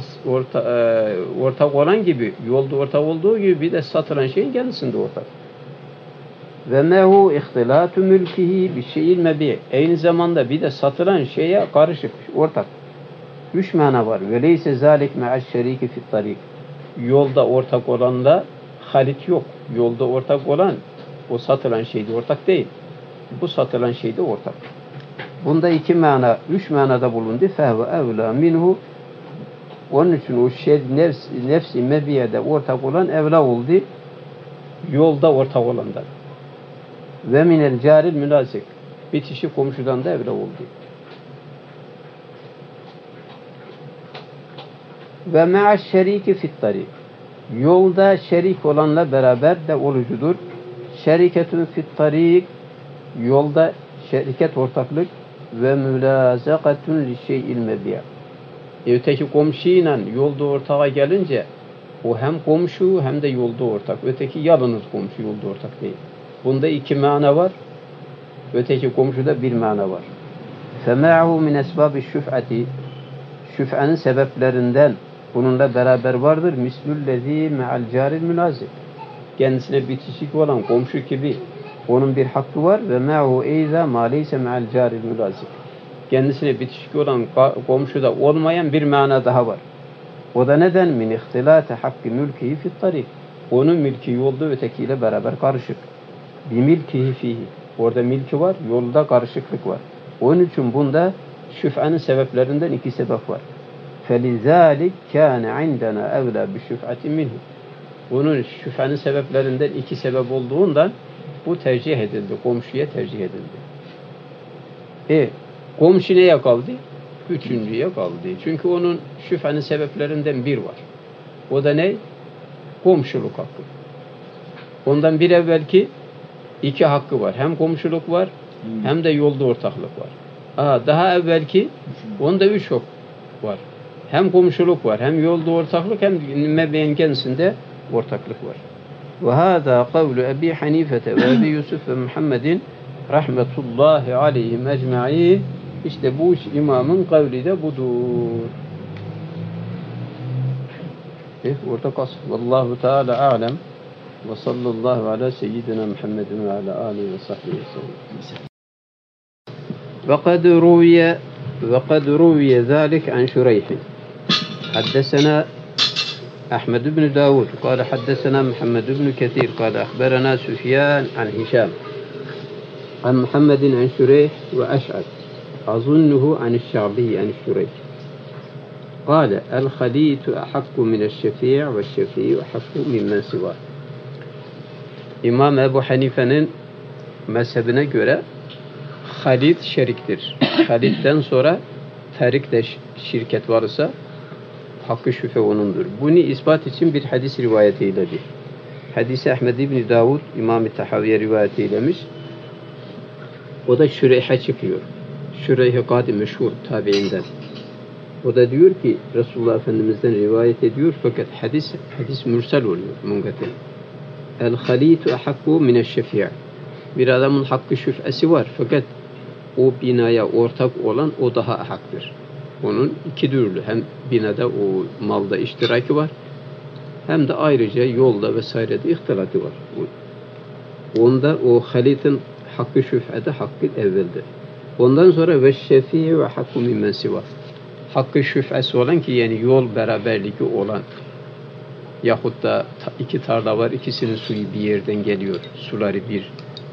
A: ortak olan gibi, yolda ortak olduğu gibi bir de satılan şeyin kendisinde ortak. Ve mehu ihtilatu mülkihi bir şeyil mebi. Aynı zamanda bir de satılan şeye karışık, ortak. 3 mana var. Ve leyse zalik me'aş şeriki fit tarik. Yolda ortak olanla halit yok. Yolda ortak olan o satılan şeyde ortak değil. Bu satılan şeyde ortak. Bunda 2 mana, 3 manada bulundu. Fehve evla minhu. Onun için o şey nefsi mebiyede ortak olan evla oldu. Yolda ortak olandan. Ve minel caril mülazik. Bitişi komşudan da evla oldu. Ve me'aş şeriki fit tarik. Yolda şerik olanla beraber de olucudur. Şeriketun fit tarik. Yolda şeriket ortaklık ve mülazakatun li şey'il mebiya. Öteki komşuyla yolda ortağa gelince o hem komşu hem de yolda ortak. Öteki yalnız komşu, yolda ortak değil. Bunda 2 mana var. Öteki komşuda 1 mana var. فَمَعْهُ مِنْ أَسْبَابِ الشُّفْعَةِ. Şüf'anın sebeplerinden bununla beraber vardır. Mislüllezî me'al caril mülazik. Kendisine bitişik olan komşu gibi onun bir hakkı var ve ma'hu eyza ma leyse me'al caril mülazik. Kendisine bitişik olan komşuda olmayan bir mana daha var. O da neden? Min ihtilâte hakkı mülkihi fit tarik. Onun mülki yolda ötekiyle beraber karışık. Bir milkihi fihi. Orada milki var, yolda karışıklık var. Onun için bunda şüf'anın sebeplerinden 2 sebep var. فَلِذَٰلِكْ كَانَ عِنْدَنَا اَوْلَى بِشُفْعَةٍ مِنْهُ. Bunun şüphenin sebeplerinden 2 sebep olduğundan bu tercih edildi. Komşuya tercih edildi. Komşu neye kaldı? 3.'ye kaldı. Çünkü onun şüphenin sebeplerinden 1 var. O da ne? Komşuluk hakkı. Ondan bir evvelki 2 hakkı var. Hem komşuluk var hem de yolda ortaklık var. Daha evvelki onda 3 hak var. Hem komşuluk var, hem yolda ortaklık, hem mebyen kendisinde ortaklık var. Ve hâzâ kavlu Ebi Hanifete ve Ebi Yusuf ve Muhammedin rahmetullahi aleyhim ecma'in. İşte bu imamın kavli de budur. Orada kalsın. Vallahu Teala a'lem ve sallallahu ala seyyidina Muhammedin ve ala alihi ve sahbihi ve sellem. وقد روي ذلك عن شريح حدثنا أحمد بن داود قال حدثنا محمد بن كثير قال أخبرنا سفيان عن هشام عن محمد عن شريح وأشعث أظنه عن الشعبي عن شريح قال الخليط أحق من الشفيع والشفيع أحق ممن سواه. İmam Ebu Hanife'nin mezhebine göre halit şeriktir. Halitten sonra terik de şirket varsa hakkı şüphe onundur. Bunu ispat için bir hadis rivayet eyledi. Hadisi Ahmed İbni Davud İmam-ı Tahaviye rivayet eylemiş. O da Şüreyh'e çıkıyor. Şüreyh-i Kadi meşhur tabiinden. O da diyor ki Resulullah Efendimiz'den rivayet ediyor fakat hadis mürsel oluyor. Mungatil. El halitu ahakku mineşşefi'a. Bir adamın hakkı şüphesi var fakat o binaya ortak olan o daha haktır. Onun 2 türlü, hem binada o malda iştiraki var hem de ayrıca yolda vesairede ihtilatı var. Onda o halitin hakkı şüphede hakkı evveldir. Ondan sonra ve şefi'i ve hakkı mimmen siva. Hakkı şüphesi olan ki yani yol beraberliği olan yahut da 2 tarla var, ikisinin suyu bir yerden geliyor. Suları bir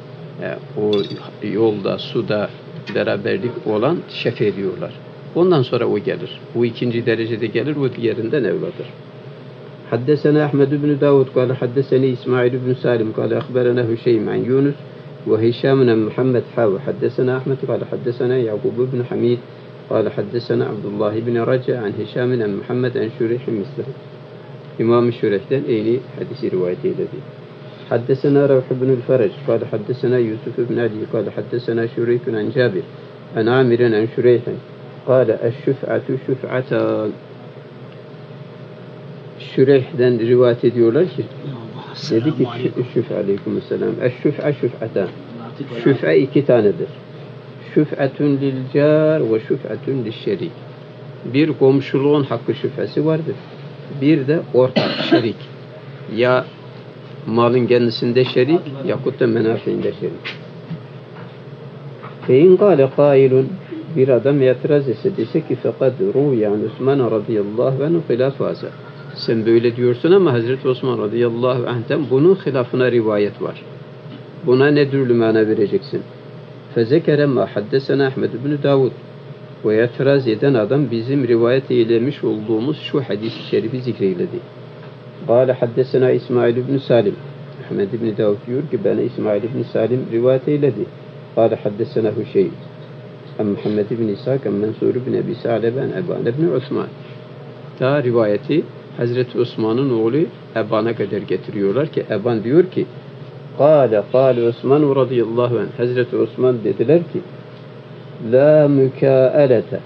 A: o yolda, suda beraberlik olan şefe diyorlar. Ondan sonra o gelir. Bu 2. derecede gelir, o diğerinden evladır. Haddesena Ahmed ibn Davud kâle haddeseni İsmail ibn Salim kâle akhberena Hüşeym an Yunus ve Hişam an Muhammed hav. Haddesena Ahmed kâle haddesena Yakub ibn Hamid kâle haddesena Abdullah ibn Raca an Hişam an Muhammed an Şureyh mislehu. İmam-ı Şureyh'ten eyni hadisi rivayet eyledi. حدثنا روح بن الفرج قال حدثنا يوسف بن علي قال حدثنا شريك عن جابر عن عامر عن شريح قال الشفعة شفعتان. Şüreyh'den rivayet ediyorlar ki Dedi ki şüf'e aleykümselam. Eşşüf'e şüf'eten. Şüf'e iki tanedir. Şüf'etün lil car ve şüf'etün lil şerik. Bir komşuluğun hakkı şüphesi vardır. Bir de ortak şerik. Ya malın kendisinde şerik yahut da menafiinde şerik. Fe in kâle kâilun, bir adam itiraz etse dese ki fekad ruya Osman radıyallahu anhu hilaf haza. Sen böyle diyorsun ama Hazreti Osman radıyallahu anh'ten bunun hilafına rivayet var. Buna ne türlü mana vereceksin? Fezekere ma haddesena Ahmed ibn Davud. Ve itiraz eden adam bizim rivayet eylemiş olduğumuz şu hadis-i şerifi zikreyledi. Kâle haddesena İsmail ibn Salim. Ahmed ibn Davud diyor ki bana İsmail ibn Salim rivayet eyledi. Kâle haddesena Hüşeyt. Muhammed ibn İshak, Mensur ibn Ebi Sa'lebe, Eban ibn Osman. Ta rivayeti Hazreti Osman'ın oğlu Eban'a kadar getiriyorlar ki Eban diyor ki Kâle Osman radıyallahu anh. Hazreti Osman dediler ki la mükâelete,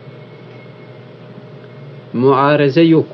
A: muareze yok.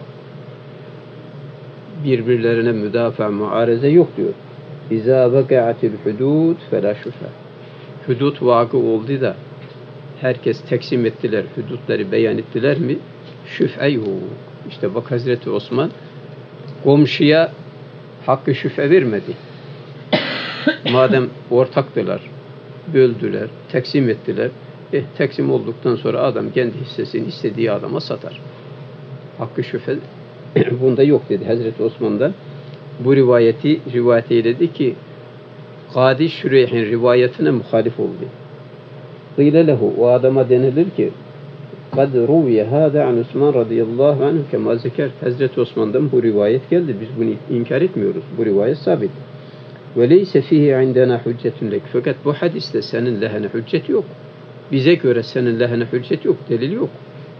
A: Birbirlerine müdafaa, muareze yok diyor. İzâ vaka'atil hudûd felâ şüfe. Hudud vakı oldu da herkes teksim ettiler, hudutları beyan ettiler mi? Şüfe yok. İşte bak Hazreti Osman komşuya hakkı şüfe vermedi. Madem ortaktılar, böldüler, teksim ettiler. Teksim olduktan sonra adam kendi hissesini istediği adama satar. Hakkı şüphe bunda yok dedi Hazreti Osman'da. Bu rivayet eyledi ki Kadi Şüreyh'in rivayetine muhalif oldu. Kıyle lehu, o adama denilir ki kad ruviye hâdâ an Osman radıyallahu anh kemâ zekert. Hazreti Osman'dan bu rivayet geldi. Biz bunu inkar etmiyoruz. Bu rivayet sabit. Ve leyse fihi indena hüccetun lek. Fakat bu hadiste senin lehine hüccet yok. Bize göre senin lehine hüccet yok, delil yok.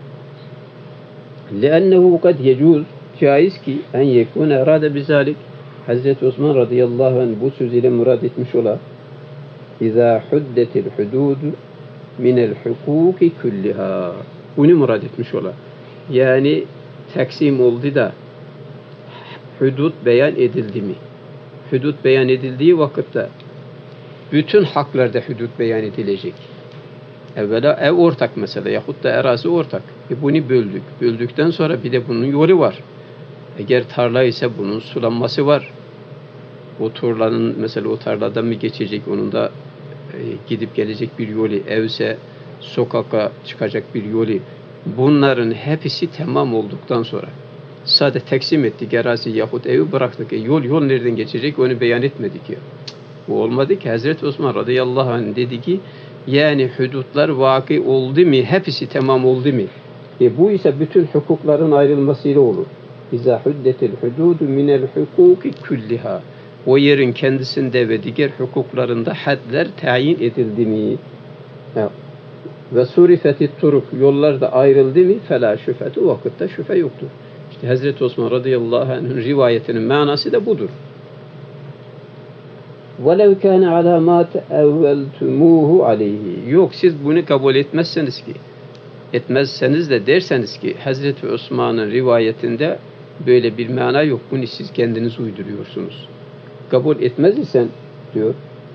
A: لأنه kad yecuz, caiz ki en yekûne erâde bizalik. Hazreti Osman radıyallahu anh bu söz ile murad etmiş ola. İzâ huddetil hudûd minel hukûki kulliha. Bunu murad etmiş ola. Yani taksim oldu da hudud beyan edildi mi? Hudud beyan edildiği vakitte bütün haklarda hudud beyan edilecek. Evvela ev ortak mesela yahut da arazi ortak. Bunu böldük. Böldükten sonra bir de bunun yolu var. Eğer tarla ise bunun sulanması var. O tarlanın mesela o tarladan mı geçecek, onun da gidip gelecek bir yolu, evse sokağa çıkacak bir yolu. Bunların hepsi tamam olduktan sonra sadece teksim ettik arazi yahut evi bıraktık. Yol nereden geçecek onu beyan etmedik ya. Bu olmadı ki. Hazreti Osman radıyallahu anh dedi ki yani hudutlar vaki oldu mu? Hepsi tamam oldu mu? Bu ise bütün hukukların ayrılmasıyla olur. İzâ huddetil hududu minel hukuki kulliha. O yerin kendisinde ve diğer hukuklarında hadler tayin edildi mi? Ve surifetit turuk, yollar da ayrıldı mı? Felâ şüfetu, vakitte şüphe yoktur. İşte Hazreti Osman radıyallahu anh'ın rivayetinin manası da budur. وَلَوْ كَانَ عَلَامَاتِ اَوَّلْتُمُوهُ عَلَيْهِ. Yok, siz bunu kabul etmezseniz de derseniz ki Hazreti Osman'ın rivayetinde böyle bir mana yok. Bunu siz kendiniz uyduruyorsunuz. Kabul etmez isen diyor,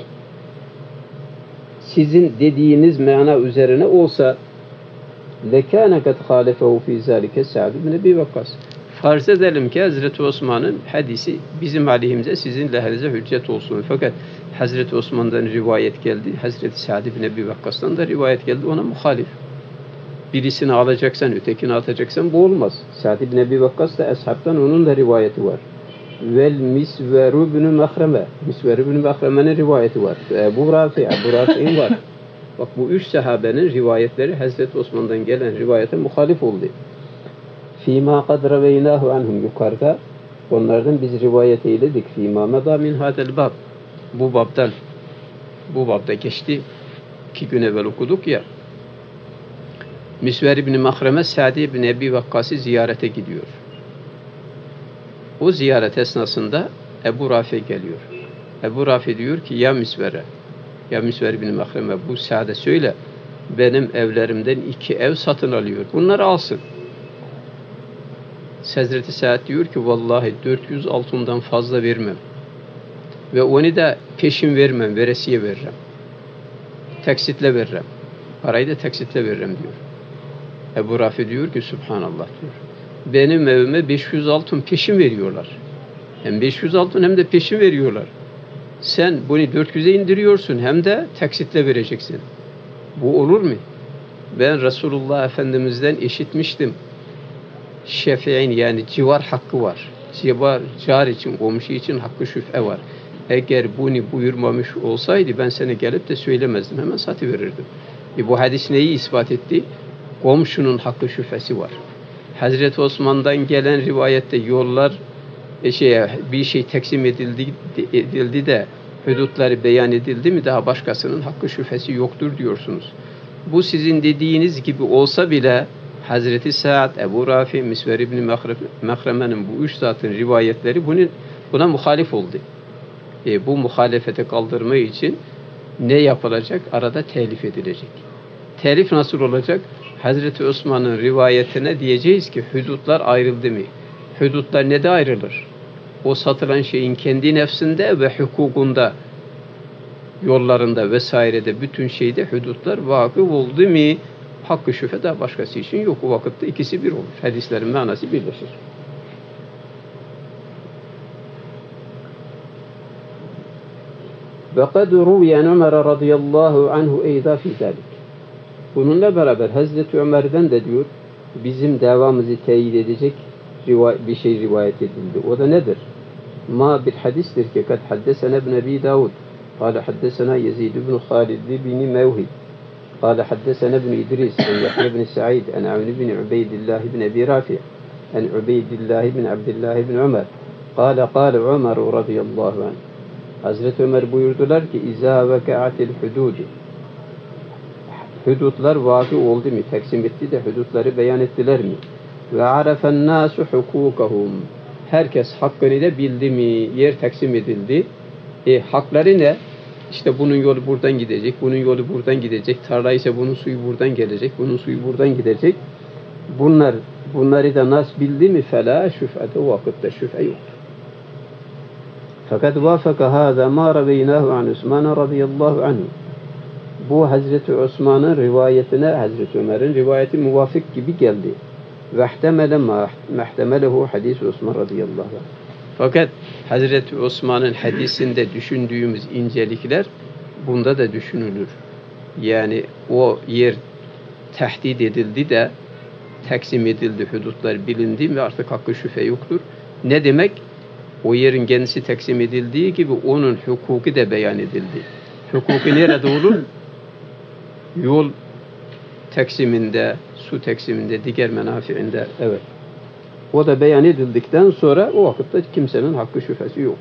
A: sizin dediğiniz mana üzerine olsa lekâne kad hâlefehu fî zâlike Sa'd ibn Ebi Vakkas. Farz edelim ki Hazreti Osman'ın hadisi bizim aleyhimize, sizin lehinize hüccet olsun. Fakat Hazreti Osman'dan rivayet geldi. Hazreti Sa'd ibn Ebi Vakkas'tan da rivayet geldi. Ona muhalif. Birisini alacaksan, ötekini atacaksan bu olmaz. Sa'd ibn Ebi Vakkas da ashabtan, onun da rivayeti var. Vel Misveru ibn Mahreme. Misveru ibn Mahreme'nin rivayeti var. Ebu Rafi'in var. Bak bu üç sahabenin rivayetleri Hazreti Osman'dan gelen rivayete muhalif oldu. Fîmâ kad reveynâhu anhum, yukarıda onlardan biz rivayet eyledik. Fîmâ medâ min hâdel bab. Bu babda geçti. 2 gün evvel okuduk ya. Misver ibn Mahreme Sa'd ibn Ebi Vakkas'ı ziyarete gidiyor. O ziyaret esnasında Ebu Rafi geliyor. Ebu Rafi diyor ki ya Misver ibn Mahreme, bu Sa'd'e söyle benim evlerimden 2 ev satın alıyor. Bunları alsın. Hazreti Sa'd diyor ki vallahi 400 altından fazla vermem. Ve onu da peşin vermem, veresiye veririm. Taksitle veririm. Parayı da taksitle veririm diyor. Ebu Rafi diyor ki Subhanallah diyor. Benim evime 500 altın peşin veriyorlar. Hem 500 altın hem de peşin veriyorlar. Sen bunu 400'e indiriyorsun hem de taksitle vereceksin. Bu olur mu? Ben Resulullah Efendimiz'den işitmiştim. Şefi'in yani civar hakkı var. Car için, komşu için hakkı şüphe var. Eğer bunu buyurmamış olsaydı ben sana gelip de söylemezdim. Hemen satıverirdim. Bu hadis neyi ispat etti? Komşunun hakkı şüphesi var. Hazreti Osman'dan gelen rivayette yollar bir şey taksim edildi de hudutları beyan edildi mi daha başkasının hakkı şüphesi yoktur diyorsunuz. Bu sizin dediğiniz gibi olsa bile Hazreti Sa'd, Ebu Rafi, Misver İbni Mehreme'nin bu üç zatın rivayetleri buna muhalif oldu. Bu muhalefete kaldırma için ne yapılacak? Arada telif edilecek. Telif nasıl olacak? Hazreti Osman'ın rivayetine diyeceğiz ki hudutlar ayrıldı mı? Hudutlar ne de ayrılır? O satılan şeyin kendi nefsinde ve hukukunda, yollarında vesairede bütün şeyde hudutlar vakıf oldu mu? Hakkı şüphe daha başkası için yok. O vakitte ikisi bir olur. Hadislerin manası birleşir. Ve kad ruviyen Ömer radıyallahu anhu eyda fi zalik. Bununla beraber Hazreti Ömer'den de diyor bizim davamızı teyit edecek bir şey rivayet edildi. O da nedir? Ma bir hadistir ki kad haddesena ibn Abi Davud قال حدثنا يزيد بن خالد بن موهب قال حدثنا ابن إدريس عن يحيى بن سعيد عن عون بن عبيد الله بن أبي رافع عن عبيد الله بن عبد الله بن عمر قال قال عمر رضي الله عنه Hazreti Ömer buyurdular ki İzâ vekâatil hudûd hudutlar vâki oldu mu? Taksim etti de hudutları beyan ettiler mi? Ve arafen nâsu hukûkahum herkes hakkını da bildi mi? Yer taksim edildi. Hakları ne? İşte bunun yolu buradan gidecek, bunun yolu buradan gidecek. Tarla ise bunun suyu buradan gelecek, bunun suyu buradan gidecek. Bunları da nas bildi mi? Fela şüphete o vakitte şüphe yok. Fakat vafaka hâzâ mâ raveynahu an Osman radıyallahu anhu. Bu Hazreti Osman'ın rivayetine Hazreti Ömer'in rivayeti muvafık gibi geldi. Ve ihtemele mahtemelehu hadis Osman radıyallahu anh. Fakat Hazreti Osman'ın hadisinde düşündüğümüz incelikler bunda da düşünülür. Yani o yer tehdit edildi de taksim edildi, hudutlar bilindi ve artık hakkı şüphe yoktur. Ne demek? O yerin kendisi taksim edildiği gibi onun hukuku da beyan edildi. Hukuku nerede olur? Yol taksiminde, su taksiminde, diğer menafiinde, evet. O da beyan edildikten sonra o vakitte kimsenin hakkı şüphesi yok.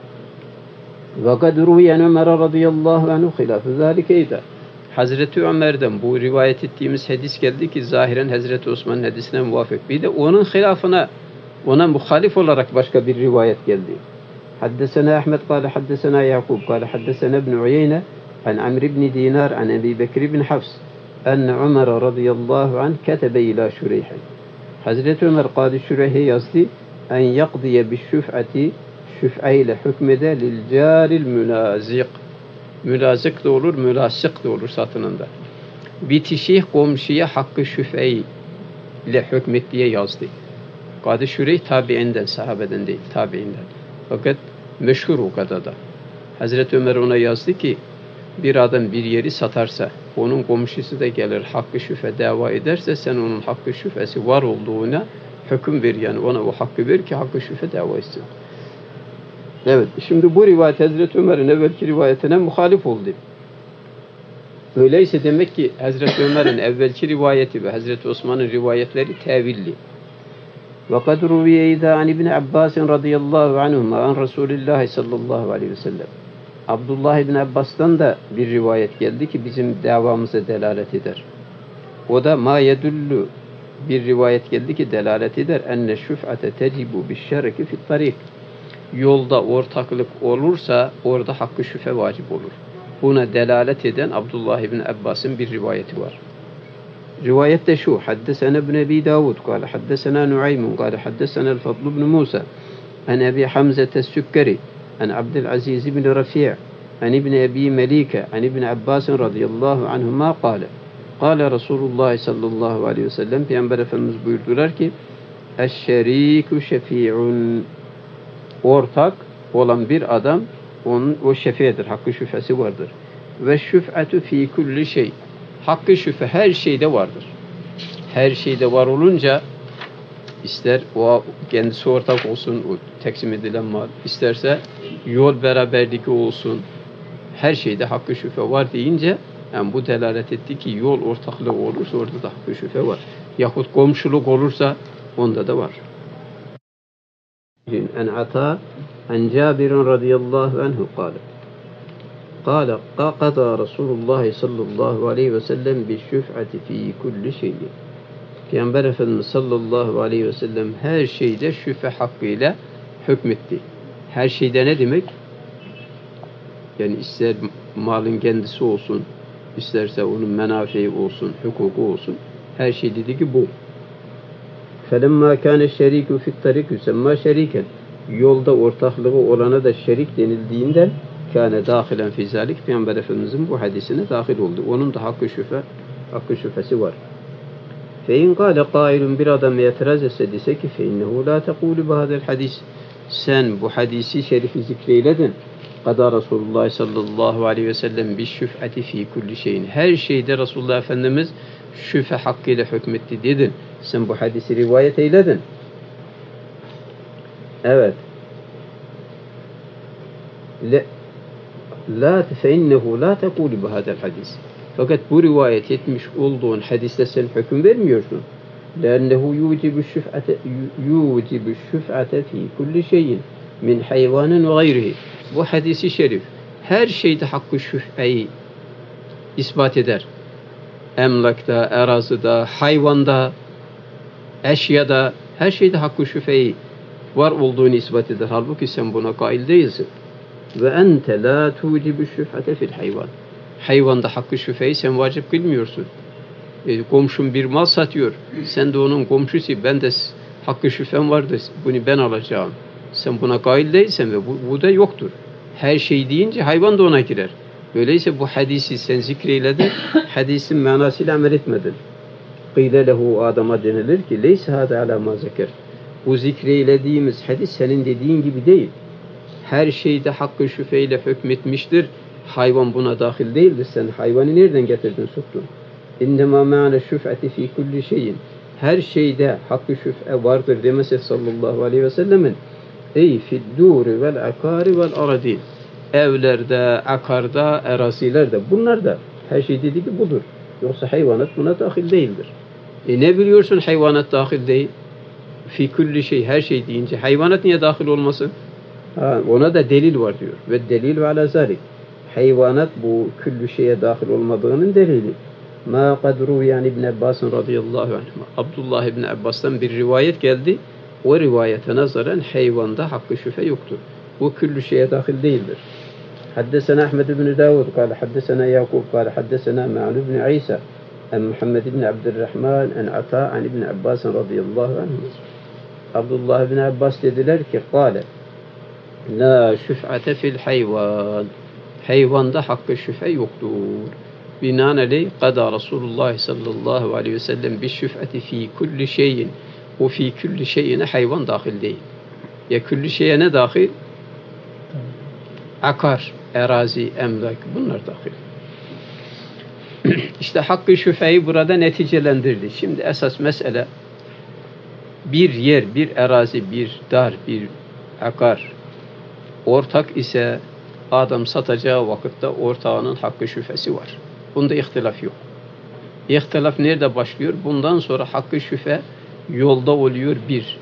A: Ve kad ruviyen Ömer radıyallahu anhu hilafı zâlikeyde. Hazreti Ömer'den bu rivayet ettiğimiz hadis geldi ki zahiren Hazreti Osman'ın hadisine muvafık. Bir de onun hilafına, ona muhalif olarak başka bir rivayet geldi. Haddesena Ahmed kâle haddesena Yakub kâle haddesena ibn Uyeyne an Amr ibn Dinar an Ebi Bekir ibn Hafs enne Ömer radıyallahu anh ketebe ila Şureyhi. Hazreti Ömer Kadı Şureyh'e yazdı en yakdiye bi şüf'ati şüf'e ile hükmede lil caril mülazik. Mülazik de olur, mülasik de olur satınında. Bitişih komşuya hakkı şüf'e ile hükmet diye yazdı. Kadı Şureyh tabiinden, sahabeden değil, tabiinden. Fakat meşhur o kadar da. Hazreti Ömer ona yazdı ki bir adam bir yeri satarsa onun komşusu da gelir hakkı şüphe dava ederse sen onun hakkı şüphesi var olduğuna hüküm ver yani ona o hakkı ver ki hakkı şüphe dava etsin. Evet şimdi bu rivayet Hazreti Ömer'in evvelki rivayetine muhalif oldu. Öyleyse demek ki Hazreti Ömer'in evvelki rivayeti ve Hazreti Osman'ın rivayetleri tevilli. وَقَدْ رُوِيَ اِذَا عَنْ اِبْنِ عَبَّاسٍ رَضِيَ اللّٰهُ عَنْهُمَا عَنْ رَسُولِ اللّٰهِ sallallahu aleyhi ve sellem. Abdullah ibn Abbas'tan da bir rivayet geldi ki bizim davamıza delalet eder. O da ma yedullu bir rivayet geldi ki delalet eder. Enne şüf'ate tecibu bişşereki fit tarik. Yolda ortaklık olursa orada hakkı şüphe vacip olur. Buna delalet eden Abdullah ibn Abbas'ın bir rivayeti var. Rivayette şu. Haddesena ibn Abi Davud. Kale haddesena Nuaymun. Kale haddesena el-Fadl ibn Musa. An Abi Hamzete Sükkeri. عن عبد العزيز بن رفيع عن ابن أبي مليكة عن ابن عباس رضي الله عنهما قال قال رسول الله صلى الله عليه وسلم Peygamber Efendimiz buyurdular ki eşşerîkü şefî'un ortak olan bir adam o şefiyedir, hakkı şüphesi vardır. Ve şüf'etü fî kulli şey hakkı şüphe her şeyde vardır. Her şeyde var olunca ister o kendisi ortak olsun, o teksim edilen mal, isterse yol beraberlik olsun, her şeyde hakkı şüphe var deyince yani bu delalet etti ki yol ortaklığı olursa orada da hakkı şüphe var. Yahut komşuluk olursa onda da var. En Ata en Cabir radıyallahu anhu قال قضى رسول الله sallallahu aleyhi ve sellem bi şüf'ati fi kulli şey. Peygamber Efendimiz sallallahu aleyhi ve sellem her şeyde şüphe hakkıyla hükmetti. Her şeyde ne demek? Yani ister malın kendisi olsun, isterse onun menafei olsun, hukuku olsun. Her şey dedi ki bu. فَلَمَّا كَانَ الشَّرِيكُ فِي الطَّرِيقِ يُسَمَّا شَرِيكًا Yolda ortaklığı olana da şerik denildiğinden kâne dâhilen fî zâlik Peygamber Efendimizin bu hadisine dahil oldu. Onun da hakkı şüphesi var. فَاِنْ قَالَ قَائِلٌ bir adam itiraz etse dese ki فَاِنَّهُ لَا تَقُولُ بَهَذَا الْحَدِيثِ Sen bu hadisi şerifi zikreyledin. Kada Resulullah sallallahu aleyhi ve sellem bi şüf'ati fi kulli şeyin. Her şeyde Resulullah Efendimiz şüphe hakkıyla hükmetti dedin. Sen bu hadisi rivayet eyledin. Evet. La feinnehu la tekulu bi hadal hadis. Fakat bu rivayet etmiş olduğun hadiste sen hüküm vermiyorsun. Lennehu yucibu şüf'ate fi kulli şeyin min hayvanin ve gayrihi. Bu hadisi şerif her şeyde hakkı şüpheyi ispat eder. Emlakta, erazıda, hayvanda, eşyada, her şeyde hakkı şüpheyi var olduğunu ispat eder. Halbuki sen buna kail değilsin. Ve ente la tucibu şüphete fil hayvan. Hayvanda hakkı şüpheyi sen vacip kılmıyorsun. Komşum bir mal satıyor. Sen de onun komşusu. Ben de hakkı şüphem vardır. Bunu ben alacağım. Sen buna kail değilsen ve bu da yoktur. Her şey deyince hayvan da ona girer. Öyleyse bu hadisi sen zikreyledin. Hadisin manasıyla amel etmedin. Kıyle lehu adama denilir ki leyse hâde alâ mâ zeker. Bu zikreylediğimiz hadis senin dediğin gibi değil. Her şeyde hakkı şüpheyle hükmetmiştir. Hayvan buna dahil değildir. Sen hayvanı nereden getirdin, soktun? İnnemâ mâne şüf'ati fî kulli şeyin. Her şeyde hakkı şüphe vardır demesi sallallahu aleyhi ve sellemin. Ey fiddûri vel akâri vel aradîn. Evlerde, akarda, erazilerde. Bunlar da her şey dedi ki budur. Yoksa hayvanat buna dahil değildir. Ne biliyorsun hayvanat dahil değil? Fi kulli şey, her şey deyince hayvanat niye dahil olmasın? Ona da delil var diyor. Ve delil ve ala zalik. Hayvanat bu küllü şeye dahil olmadığının delili. Ma kadru yani İbn Abbas radıyallahu anh. Abdullah İbn Abbas'tan bir rivayet geldi. O rivayete nazaran hayvanda hakkı şüphe yoktur. Bu küllü şeye dahil değildir. Haddesena Ahmed ibn Davud kâle haddesena Yakub kâle haddesena Ma'an ibn İsa en Muhammed ibn Abdurrahman en Ata en İbn Abbas radıyallahu anh. Abdullah ibn Abbas dediler ki kâle la şüf'ate fil hayvan. Hayvanda hakkı şüphe yoktur. Binaenaleyh kada Resulullah sallallahu aleyhi ve sellem bi şüf'ati fi kulli şeyin. O fi kulli şeyine hayvan dahil değil. Ya kulli şeye ne dahil? Akar, erazi, emlak bunlar dahil. İşte hakkı şüpheyi burada neticelendirdi. Şimdi esas mesele bir yer, bir erazi, bir dar, bir akar ortak ise adam satacağı vakitte ortağının hakkı şüphesi var. Bunda ihtilaf yok. İhtilaf nerede başlıyor? Bundan sonra hakkı şüphe yolda oluyor bir.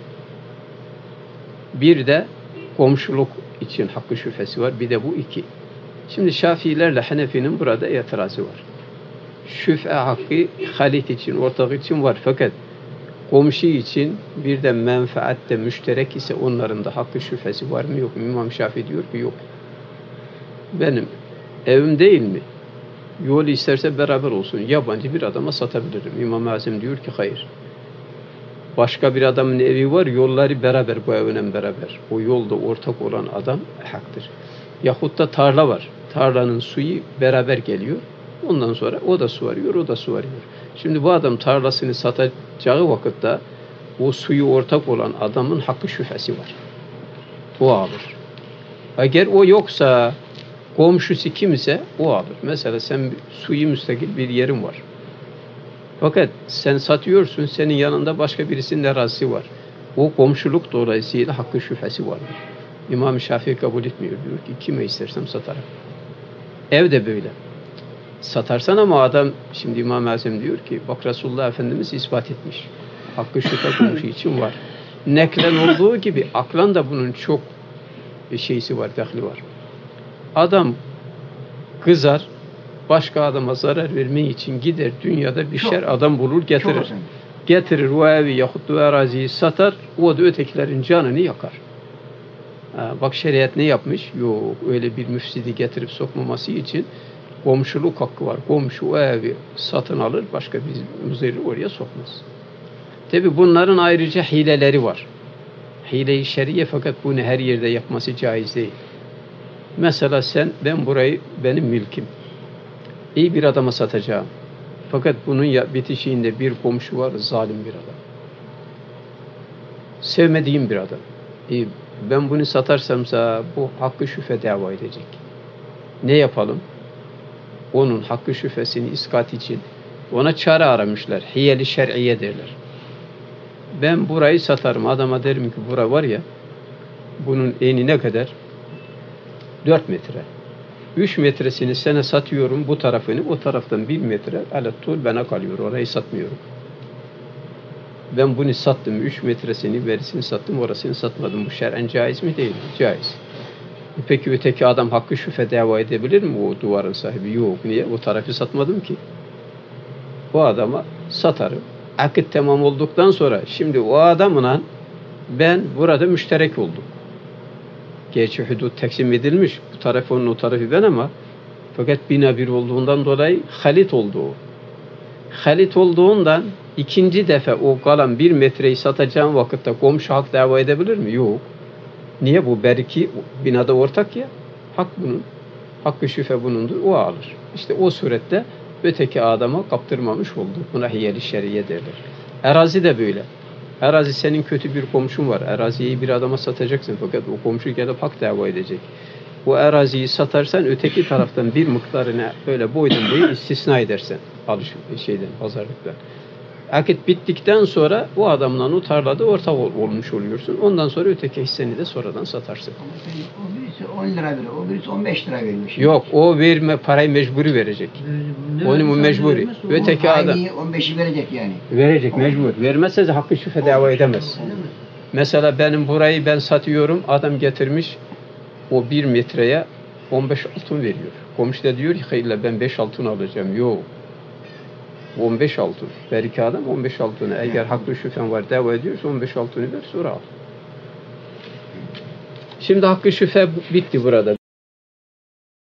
A: Bir de komşuluk için hakkı şüphesi var. Bir de bu iki. Şimdi Şafiilerle Hanefi'nin burada itirazı var. Şüphe hakkı halit için, ortak için var. Fakat komşu için bir de menfaatte müşterek ise onların da hakkı şüphesi var mı yok mu? İmam Şafii diyor ki yok. Benim evim değil mi? Yol isterse beraber olsun. Yabancı bir adama satabilirim. İmam-ı Azam diyor ki hayır. Başka bir adamın evi var, yolları beraber, bu evle beraber. O yolda ortak olan adam haktır. Yahut da tarla var. Tarlanın suyu beraber geliyor. Ondan sonra o da su varıyor, o da su varıyor. Şimdi bu adam tarlasını satacağı vakitte o suyu ortak olan adamın hakkı şüphesi var. O alır. Eğer o yoksa, komşusu kimse o alır. Mesela sen suyu müstakil bir yerin var. Fakat sen satıyorsun, senin yanında başka birisinin arazisi var. O komşuluk dolayısıyla hakkı şüphesi vardır. İmam-ı Şafii kabul etmiyor. Diyor ki kime istersem satarım. Ev de böyle. Satarsan ama adam, şimdi İmam-ı Azam diyor ki bak Resulullah Efendimiz ispat etmiş. Hakkı şüphe komşu için var. Neklen olduğu gibi aklan da bunun çok şeysi var, dahli var. Adam kızar, başka adama zarar vermek için gider dünyada bir şer adam bulur getirir. Getirir o evi yahut da araziyi satar, o da ötekilerin canını yakar. Bak şeriat ne yapmış? Yok, öyle bir müfsidi getirip sokmaması için komşuluk hakkı var. Komşu o evi satın alır, başka bir müzirri oraya sokmaz. Tabi bunların ayrıca hileleri var. Hile-i şeriye, fakat bunu her yerde yapması caiz değil. Mesela ben burayı benim mülküm. İyi bir adama satacağım. Fakat bunun bitişiğinde bir komşu var, zalim bir adam. Sevmediğim bir adam. Ben bunu satarsamsa bu hakkı şüphe dava edecek. Ne yapalım? Onun hakkı şüphesini iskat için ona çare aramışlar. Hiyeli şer'iye derler. Ben burayı satarım. Adama derim ki bura var ya, bunun eni ne kadar? 4 metre. 3 metresini sana satıyorum, bu tarafını, o taraftan 1 metre alettul bana kalıyor. Orayı satmıyorum. Ben bunu sattım. 3 metresini, verisini sattım. Orasını satmadım. Bu şer'en caiz mi? Değil. Caiz. Peki öteki adam hakkı şüphe dava edebilir mi? O duvarın sahibi. Yok. Niye? O tarafı satmadım ki. O adama satarım. Akit tamam olduktan sonra şimdi o adamla ben burada müşterek oldum. Gerçi hudut taksim edilmiş. Bu tarafı onun, o tarafı ben, ama fakat bina bir olduğundan dolayı halit oldu o. Halit olduğundan ikinci defa o kalan 1 metreyi satacağım vakitte komşu hak dava edebilir mi? Yok. Niye? Bu belki binada ortak ya. Hak bunun. Hakkı şüphe bunundur. O alır. İşte o surette öteki adama kaptırmamış oldu. Buna hiyeli şeriye derler. Arazi de böyle. Arazi, senin kötü bir komşun var. Araziyi bir adama satacaksın, fakat o komşu gelip hak dava edecek. O araziyi satarsan öteki taraftan bir miktarını böyle boydan boyu istisna edersen pazarlıktan. Akit bittikten sonra o adamla o tarlada ortak olmuş oluyorsun. Ondan sonra öteki hisseni de sonradan satarsın.
B: O birisi 10 lira veriyor, o birisi 15 lira vermiş.
A: Yok, o parayı mecburi verecek. Onu mecburi. Öteki adam
B: 15'i verecek yani.
A: Verecek, mecbur. Vermezse de hakkı şüphe dava edemez. Mesela benim burayı ben satıyorum, adam getirmiş o 1 metreye 15 altın veriyor. Komşu da diyor ki hayırlı, ben 5 altın alacağım. Yok. 15 altın. Belki adam 15 altını. Eğer haklı şüphen var, dava ediyorsa 15 altını ver, sonra al. Şimdi hakkı şüphe bitti burada.